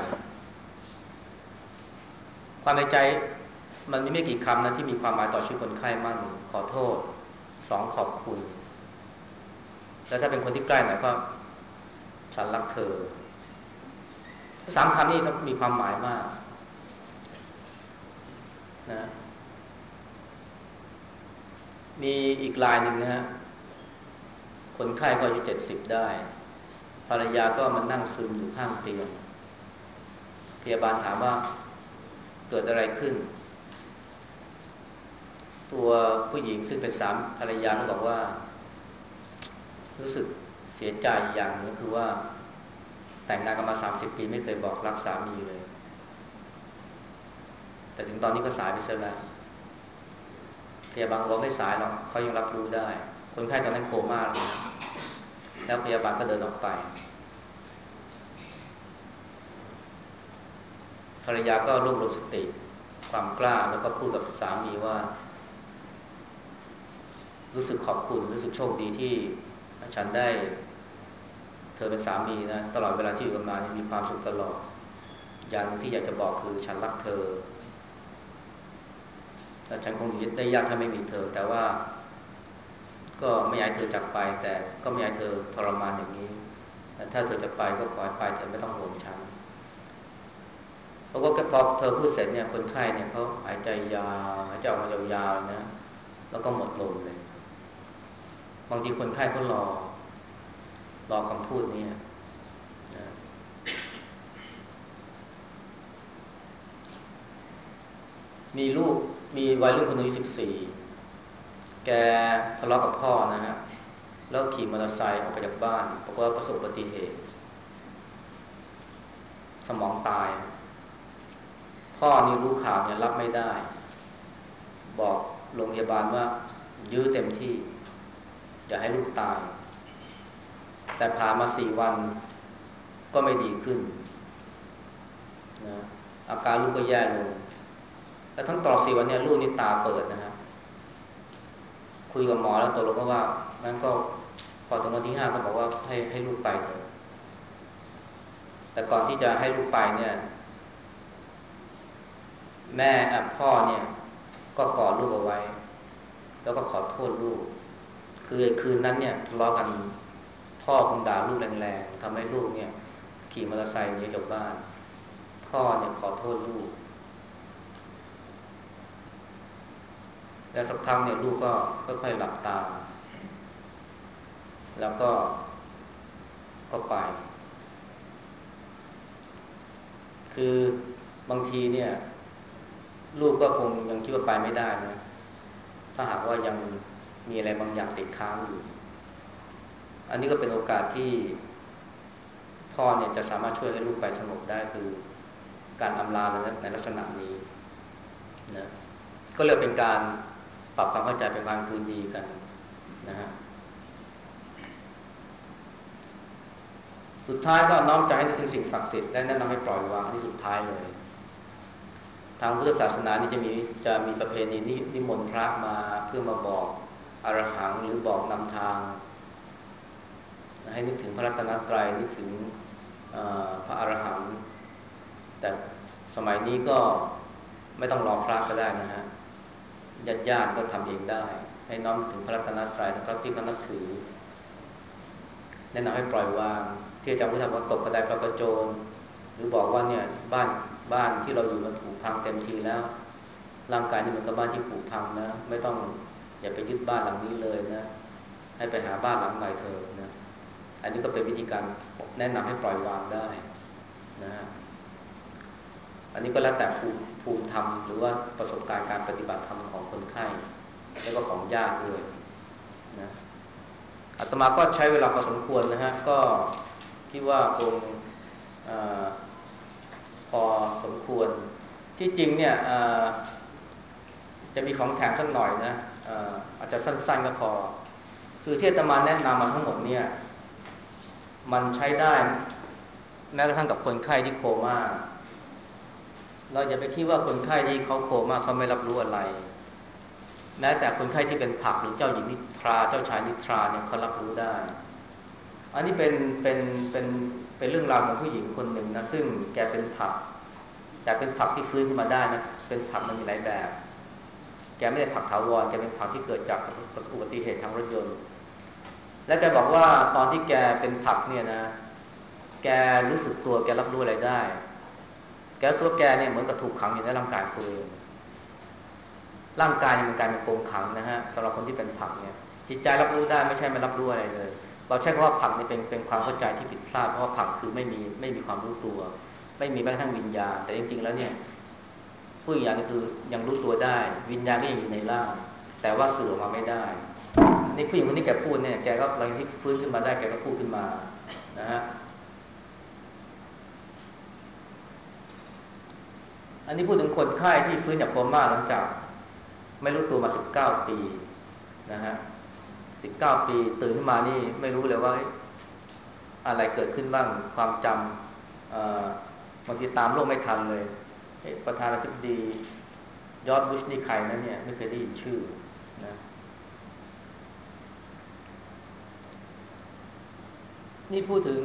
ความในใจมันมีไม่กี่คำนะที่มีความหมายต่อชีวิตคนไข้มากหนึ่งขอโทษสองขอบคุณแล้วถ้าเป็นคนที่ใกล้หน่อยก็ฉันรักเธอสามคำนี้มีความหมายมากนะมีอีกรายหนึ่งนะฮะคนไข้ก็อายุเจ็ดสิบได้ภรรยาก็มานั่งซึมอยู่ข้างเตียงพยาบาลถามว่าเกิดอะไรขึ้นตัวผู้หญิงซึ่งเป็นสามภรรยาก็บอกว่ารู้สึกเสียใจอย่างนึงคือว่าแต่งงานกันมาสามสิบปีไม่เคยบอกรักสามีเลยแต่ถึงตอนนี้ก็สายไปเสียแล้วพยาบาลบอกไม่สายหรอกเขายังรับรู้ได้คนไข้ตอนนั้นโคม่าเลยแล้วพยาบาลก็เดินออกไปภรรยาก็รวบรวมสติความกล้าแล้วก็พูดกับสามีว่ารู้สึกขอบคุณรู้สึกโชคดีที่ฉันได้เธอเป็นสามีนะตลอดเวลาที่อยู่กันมามีความสุขตลอดอย่างนึงที่อยากจะบอกคือฉันรักเธอแต่ฉันคงอยู่ได้ยากถ้าไม่มีเธอแต่ว่าก็ไม่อยากเธอจากไปแต่ก็ไม่อยากเธอทรมานอย่างนี้แต่ถ้าเธอจะไปก็ขอให้ไปเธอไม่ต้องห่วงฉันเพราะว่าพอเธอพูดเสร็จเนี่ยคนไข้เนี่ยเขาหายใจยาวหายใจออกมายาวๆนะแล้วก็หมดลมเลยบางทีคนไข้เขารอรอคำพูดนี้นะมีลูกมีวัยรุ่นคนอายุสิบสี่แกทะเลาะกับพ่อนะฮะแล้วขี่มอเตอร์ไซค์ออกไปจากบ้านปรากฏว่าประสบอุบัติเหตุสมองตายพ่อนี่รู้ข่าวเนี่ยรับไม่ได้บอกโรงพยาบาลว่ายื้อเต็มที่อย่าให้ลูกตายแต่ผ่านมาสี่วันก็ไม่ดีขึ้นนะอาการลูกก็แย่ลงแล้วทั้งตลอดสี่วันเนี่ยลูกนี่ตาเปิดนะฮะคุยกับหมอแล้วตกลงก็ว่างั้นก็พอถึงวันที่ห้าก็บอกว่าให้ให้ลูกไปเถอะแต่ก่อนที่จะให้ลูกไปเนี่ยแม่พ่อเนี่ยก็กอดลูกเอาไว้แล้วก็ขอโทษลูกคือคืนนั้นเนี่ยทะเลาะกันพ่อคงด่าลูกแรงๆทำให้ลูกเนี่ยขี่มอเตอร์ไซค์หนีจากบ้านพ่อเนี่ยขอโทษลูกแล้วสักพักเนี่ยลูกก็ค่อยๆหลับตาแล้วก็ก็ไปคือบางทีเนี่ยลูกก็คงยังคิดว่าไปไม่ได้นะถ้าหากว่ายังมีอะไรบางอย่างติดค้างอยู่อันนี้ก็เป็นโอกาสที่พ่อเนี่ยจะสามารถช่วยให้ลูกไปสงบได้คือการอำลาในลักษณะนี้นะก็เลยเป็นการปรับความเข้าใจเป็นการคืนดีกันนะฮะสุดท้ายก็น้อมใจให้นึกถึงสิ่งศักดิ์สิทธิ์และแนะนำให้ปล่อยวางที่สุดท้ายเลยทางพุทธศาสนานี่จะมีจะมีประเพณีนิมนต์พระมาเพื่อมาบอกอรหังหรือบอกนำทางให้นึกถึงพระรัตนตรัยนึกถึงพระอรหันต์แต่สมัยนี้ก็ไม่ต้องรอพระก็ได้นะฮะญาติญาติก็ทำเองได้ให้น้อมถึงพระรัตนตรัยนะครับที่เขานับถือแนะนำให้ปล่อยวางที่อาจารย์พุทธบอกตกกระไดพระกระโจนหรือบอกว่าเนี่ยบ้านบ้านที่เราอยู่มันผุพังเต็มทีแล้วร่างกายนี่มันก็บ้านที่ผุพังนะไม่ต้องอย่าไปยึดบ้านหลังนี้เลยนะให้ไปหาบ้านหลังใหม่เถอะนะอันนี้ก็เป็นวิธีการแนะนำให้ปล่อยวางได้นะฮะอันนี้ก็แล้วแต่ภูมิภูมิธรรมหรือว่าประสบการณ์การปฏิบัติธรรมของคนไข้แล้วก็ของญาติด้วยนะอาตมาก็ใช้เวลาพอสมควรนะฮะก็คิดว่าคงพอสมควรที่จริงเนี่ยจะมีของแถมสักหน่อยนะอาจจะสั้นๆก็พอคือที่อาตมาแนะนำมาทั้งหมดเนี่ยมันใช้ได้แม้กระทั่งกับคนไข้ที่โคม่าเราอย่าไปคิดว่าคนไข้ที่เขาโคม่าเขาไม่รับรู้อะไรแม้แต่คนไข้ที่เป็นผักหรือเจ้าหญิงนิทราเจ้าชายนิทราเนี่ยเขารับรู้ได้อันนี้เป็นเป็นเป็นเป็นเรื่องราวของผู้หญิงคนหนึ่งนะซึ่งแกเป็นผักแต่เป็นผักที่ฟื้นขึ้นมาได้นะเป็นผักมันมีหลายแบบแกไม่ได้ผักถาวรแกเป็นผักที่เกิดจากอุบัติเหตุทางรถยนต์และแกบอกว่าตอนที่แกเป็นผักเนี่ยนะแกรู้สึกตัวแกรับรู้อะไรได้แกรู้สึกว่าแกเนี่ยเหมือนกับถูกขังอยู่ในร่างกายตัวเองร่างกายเนี่ยมันกลายเป็นกรงขังนะฮะสำหรับคนที่เป็นผักเนี่ยจิตใจรับรู้ได้ไม่ใช่ไม่รับรู้อะไรเลยเราใช้คำว่าผักนี่เป็นเป็นความเข้าใจที่ผิดพลาดเพราะว่าผักคือไม่มีไม่มีความรู้ตัวไม่มีแม้กระทั่งวิญญาณแต่จริงๆแล้วเนี่ยผู้อย่างนี้คือยังรู้ตัวได้วิญญาณก็ยังอยู่ในร่างแต่ว่าสื่อออกมาไม่ได้นี่ผู้หญิงคนนี้แกพูดเนี่ยแกก็หลังที่ฟื้นขึ้นมาได้แกก็พูดขึ้นมานะฮะอันนี้พูดถึงคนไข้ที่ฟื้นจากโคม่าหลังจากไม่รู้ตัวมาสิบเก้าปีนะฮะสิบเก้าปีตื่นขึ้นมานี่ไม่รู้เลยว่าอะไรเกิดขึ้นบ้างความจำบางทีตามโลกไม่ทันเลยประธานาธิบดียอร์จบุชนี่ใครนะเนี่ยไม่เคยได้ยินชื่อนะนี่พูดถึง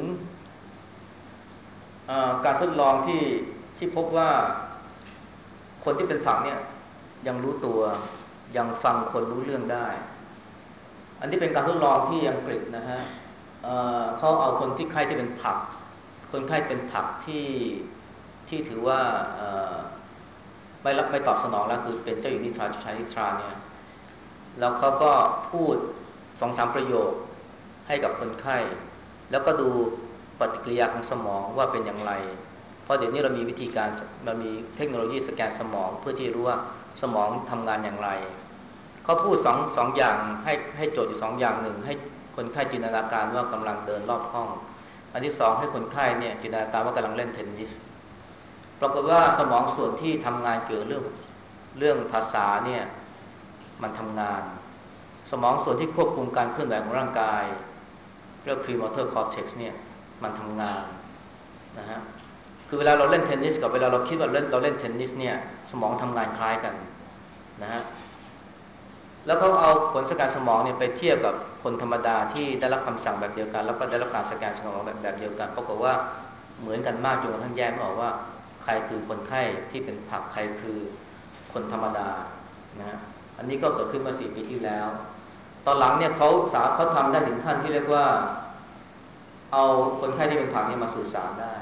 การทดลองที่ที่พบว่าคนที่เป็นผักเนี่ยยังรู้ตัวยังฟังคนรู้เรื่องได้อันนี้เป็นการทดลองที่อังกฤษนะฮะ เ, เขาเอาคนที่ไข้ที่เป็นผักคนไข้เป็นผักที่ที่ถือว่าไม่รับไม่ตอบสนองแล้วคือเป็นเจ้าหญิงนิทราเจ้าชายนิทราเนี่ยแล้วเขาก็พูดสองสามประโยคให้กับคนไข้แล้วก็ดูปฏิกิริยาของสมองว่าเป็นอย่างไรเพราะเดี๋ยวนี้เรามีวิธีการเรามีเทคโนโลยีสแกนสมองเพื่อที่รู้ว่าสมองทำงานอย่างไรเขาพูดสองสองอย่างให้ให้โจทย์อยู่สองอย่างหนึ่งให้คนไข้จินตนาการว่ากำลังเดินรอบห้องอันที่สองให้คนไข้เนี่ยจินตนาการว่ากำลังเล่นเทนนิสปรากฏว่าสมองส่วนที่ทำงานเกี่ยวกับเรื่องเรื่องภาษาเนี่ยมันทำงานสมองส่วนที่ควบคุมการเคลื่อนไหวของร่างกายเรียก premotor cortex เนี่ยมันทำงานนะฮะคือเวลาเราเล่นเทนนิสกับเวลาเราคิดว่าเราเล่นเทนนิสเนี่ยสมองทำงานคล้ายกันนะฮะแล้วเขาเอาผลสแกนสมองเนี่ยไปเทียบกับคนธรรมดาที่ได้รับคำสั่งแบบเดียวกันแล้วก็ได้รับการสแกนสมองแบบแบบเดียวกันปรากฏว่าเหมือนกันมากจนกระทั่งแยกไม่ออกว่าใครคือคนไข้ที่เป็นผักใครคือคนธรรมดานะอันนี้ก็เกิดขึ้นมาสี่ปีที่แล้วตอนหลังเนี่ยเขาสาเขาทำได้ถึงขั้นที่เรียกว่าเอาคนไข้ที่เป็นผักนี่มาสื่อสารได้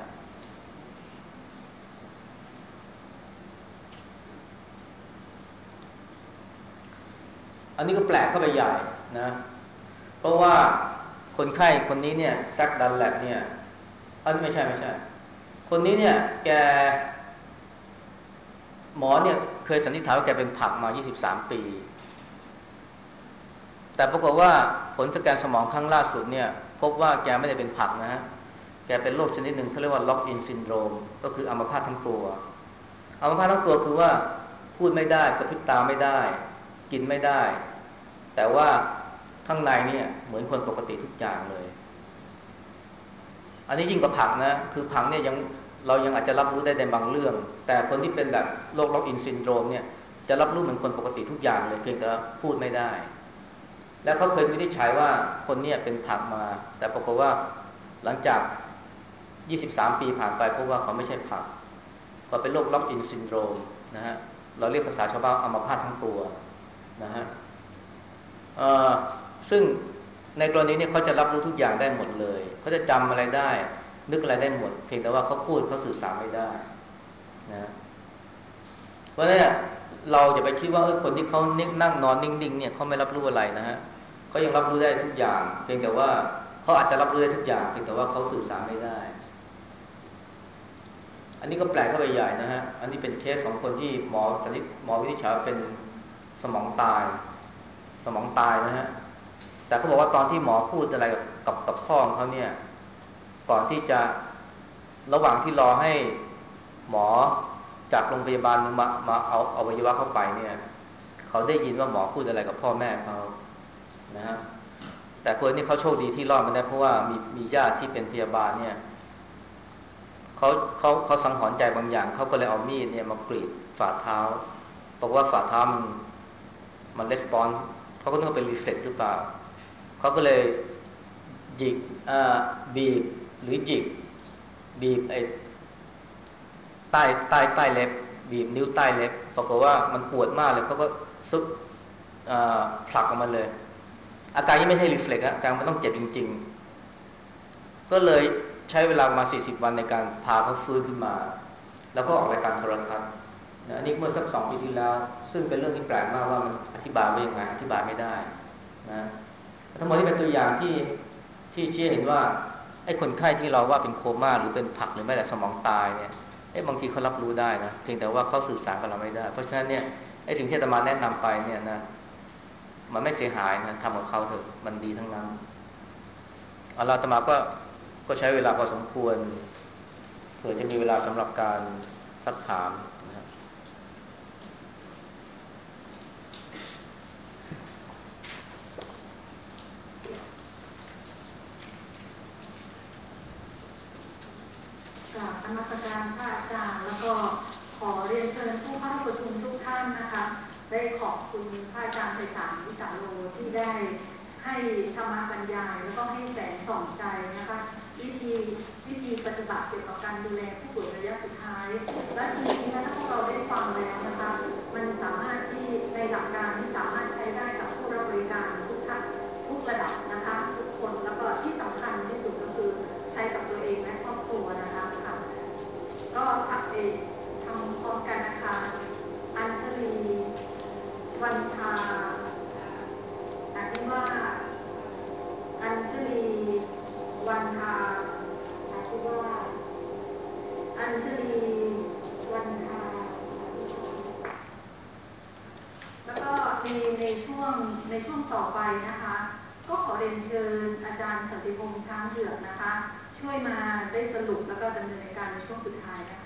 อันนี้ก็แปลกเข้าไปใหญ่นะเพราะว่าคนไข้คนนี้เนี่ยแซคดันแลบเนี่ยอันไม่ใช่ไม่ใช่คนนี้เนี่ยแกหมอเนี่ยเคยสันนิษฐานว่าแกเป็นผักมายี่สิบสามปีแต่ปรากฏว่าผลสแกนสมองครั้งล่าสุดเนี่ยพบว่าแกไม่ได้เป็นผักนะฮะแกเป็นโรคชนิดหนึ่งเขาเรียกว่าล็อกอินซินโดรมก็คืออัมพาตทั้งตัวอัมพาตทั้งตัวคือว่าพูดไม่ได้กระพริบตาไม่ได้กินไม่ได้แต่ว่าข้างในเนี่ยเหมือนคนปกติทุกอย่างเลยอันนี้ยิ่งกว่าผักนะคือผักเนี่ยยังเรายังอาจจะรับรู้ได้ในบางเรื่องแต่คนที่เป็นแบบโรคล็อกอินซินโดรมเนี่ยจะรับรู้เหมือนคนปกติทุกอย่างเลยเพียงแต่พูดไม่ได้แล้วเขาเคยวินิจฉัยว่าคนนี้เป็นผักมาแต่ปรากฏว่าหลังจากยี่สิบสามปีผ่านไปพบว่าเขาไม่ใช่ผักก็เป็นโรคล็อกอินซินโดรมนะฮะเราเรียกภาษาชาวบ้านอัมพาตทั้งตัวนะฮะซึ่งในกรณีนี้เขาจะรับรู้ทุกอย่างได้หมดเลยเขาจะจำอะไรได้นึกอะไรได้หมดเพียงแต่ว่าเขาพูดเขาสื่อสารไม่ได้นะเพราะฉะนั้นเราจะไปคิดว่าคนที่เขานั่งนอนนิ่งๆเนี่ยเขาไม่รับรู้อะไรนะฮะเขายังรับรู้ได้ทุกอย่างเพียงแต่ว่าเขาอาจจะรับรู้ได้ทุกอย่างเพียงแต่ว่าเขาสื่อสารไม่ได้อันนี้ก็แปลกเข้าไปใหญ่นะฮะอันนี้เป็นเคสของคนที่หมอสันนิษฐานหมอวินิจฉัยเป็นสมองตายสมองตายนะฮะแต่เขาบอกว่าตอนที่หมอพูดอะไรกับกับกับพ่อของเขาเนี่ยก่อนที่จะระหว่างที่รอให้หมอจากโรงพยาบาลมามาเอาเอาอวัยวะเข้าไปเนี่ยเขาได้ยินว่าหมอพูดอะไรกับพ่อแม่เขานะฮะแต่คนนี้เขาโชคดีที่รอดมาได้เพราะว่ามีมีญาติที่เป็นพยาบาลเนี่ยเขาเขาเขาสังหรณ์ใจบางอย่างเขาก็เลยเอามีดเนี่ยมากรีดฝ่าเท้าบอกว่าฝ่าเท้ามันมันレスปอนส์เขาก็นึกว่าเป็นรีเฟล็กซ์หรือเปล่าเขาก็เลยหยิกบีบหรือหยิกบีบไอ้ใต้ใต้ใต้เล็บบีบนิ้วใต้เล็บปรากฏว่ามันปวดมากเลยเขาก็ซุกผลักออกมาเลยอาการนี้ไม่ใช่รีเฟล็กซ์นะอาการมันต้องเจ็บจริงๆก็เลยใช้เวลามาสี่สิบวันในการพาเขาฟื้นขึ้นมาแล้วก็ออกรายการโทรทัศน์นะนี่เมื่อสักสองปีที่แล้วซึ่งเป็นเรื่องที่แปลกมากว่ามันอธิบายไม่ยังไงอธิบายไม่ได้นะทั้งหมดนี้เป็นตัวอย่างที่ที่ชี้เห็นว่าไอ้คนไข้ที่เราว่าเป็นโคม่าหรือเป็นผักหรือแม้แต่สมองตายเนี่ยไอ้บางทีเขารับรู้ได้นะเพียงแต่ว่าเขาสื่อสารกับเราไม่ได้เพราะฉะนั้นเนี่ยไอ้สิ่งที่อาตมาแนะนำไปเนี่ยนะมันไม่เสียหายนะทำกับเขาเถอะมันดีทั้งนั้นเอาล่ะอาตมาก็ก็ใช้เวลาพอสมควรเผื่อจะมีเวลาสำหรับการซักถามนะครับกราบนมัสการพระอาจารย์แล้วก็ขอเรียนเชิญผู้เข้าประชุมทุกท่านนะคะได้ขอบคุณพระอาจารย์ไพศาลวิสาโลที่ได้ให้ธรรมบรรยายแล้วก็ให้แสงส่องใจนะคะวิธีวิธีปฏิบัติเกี่ยวกับการดูแลผู้ป่วยระยะสุดท้ายและจริงๆแล้วถ้าพวกเราได้ฟังแล้วนะคะมันสามารถที่ในหลักการที่สามารถใช้ได้กับผู้รับบริการทุกท่านทุกระดับนะคะทุกคนแล้วก็ที่สำคัญที่สุดก็คือใช้กับตัวเองและครอบครัวนะคะค่ะก็ทำเองทำพร้อมกันนะคะอัญชลีวันทาอธิวาสอัญชลีวันทาอธิวาสอัญชลีวันทาแล้วก็ในในช่วงในช่วงต่อไปนะคะก็ขอเรียนเชิญอาจารย์สันติพงษ์ช้างเผือกนะคะช่วยมาได้สรุปแล้วก็ดำเนินการในช่วงสุดท้ายนะคะ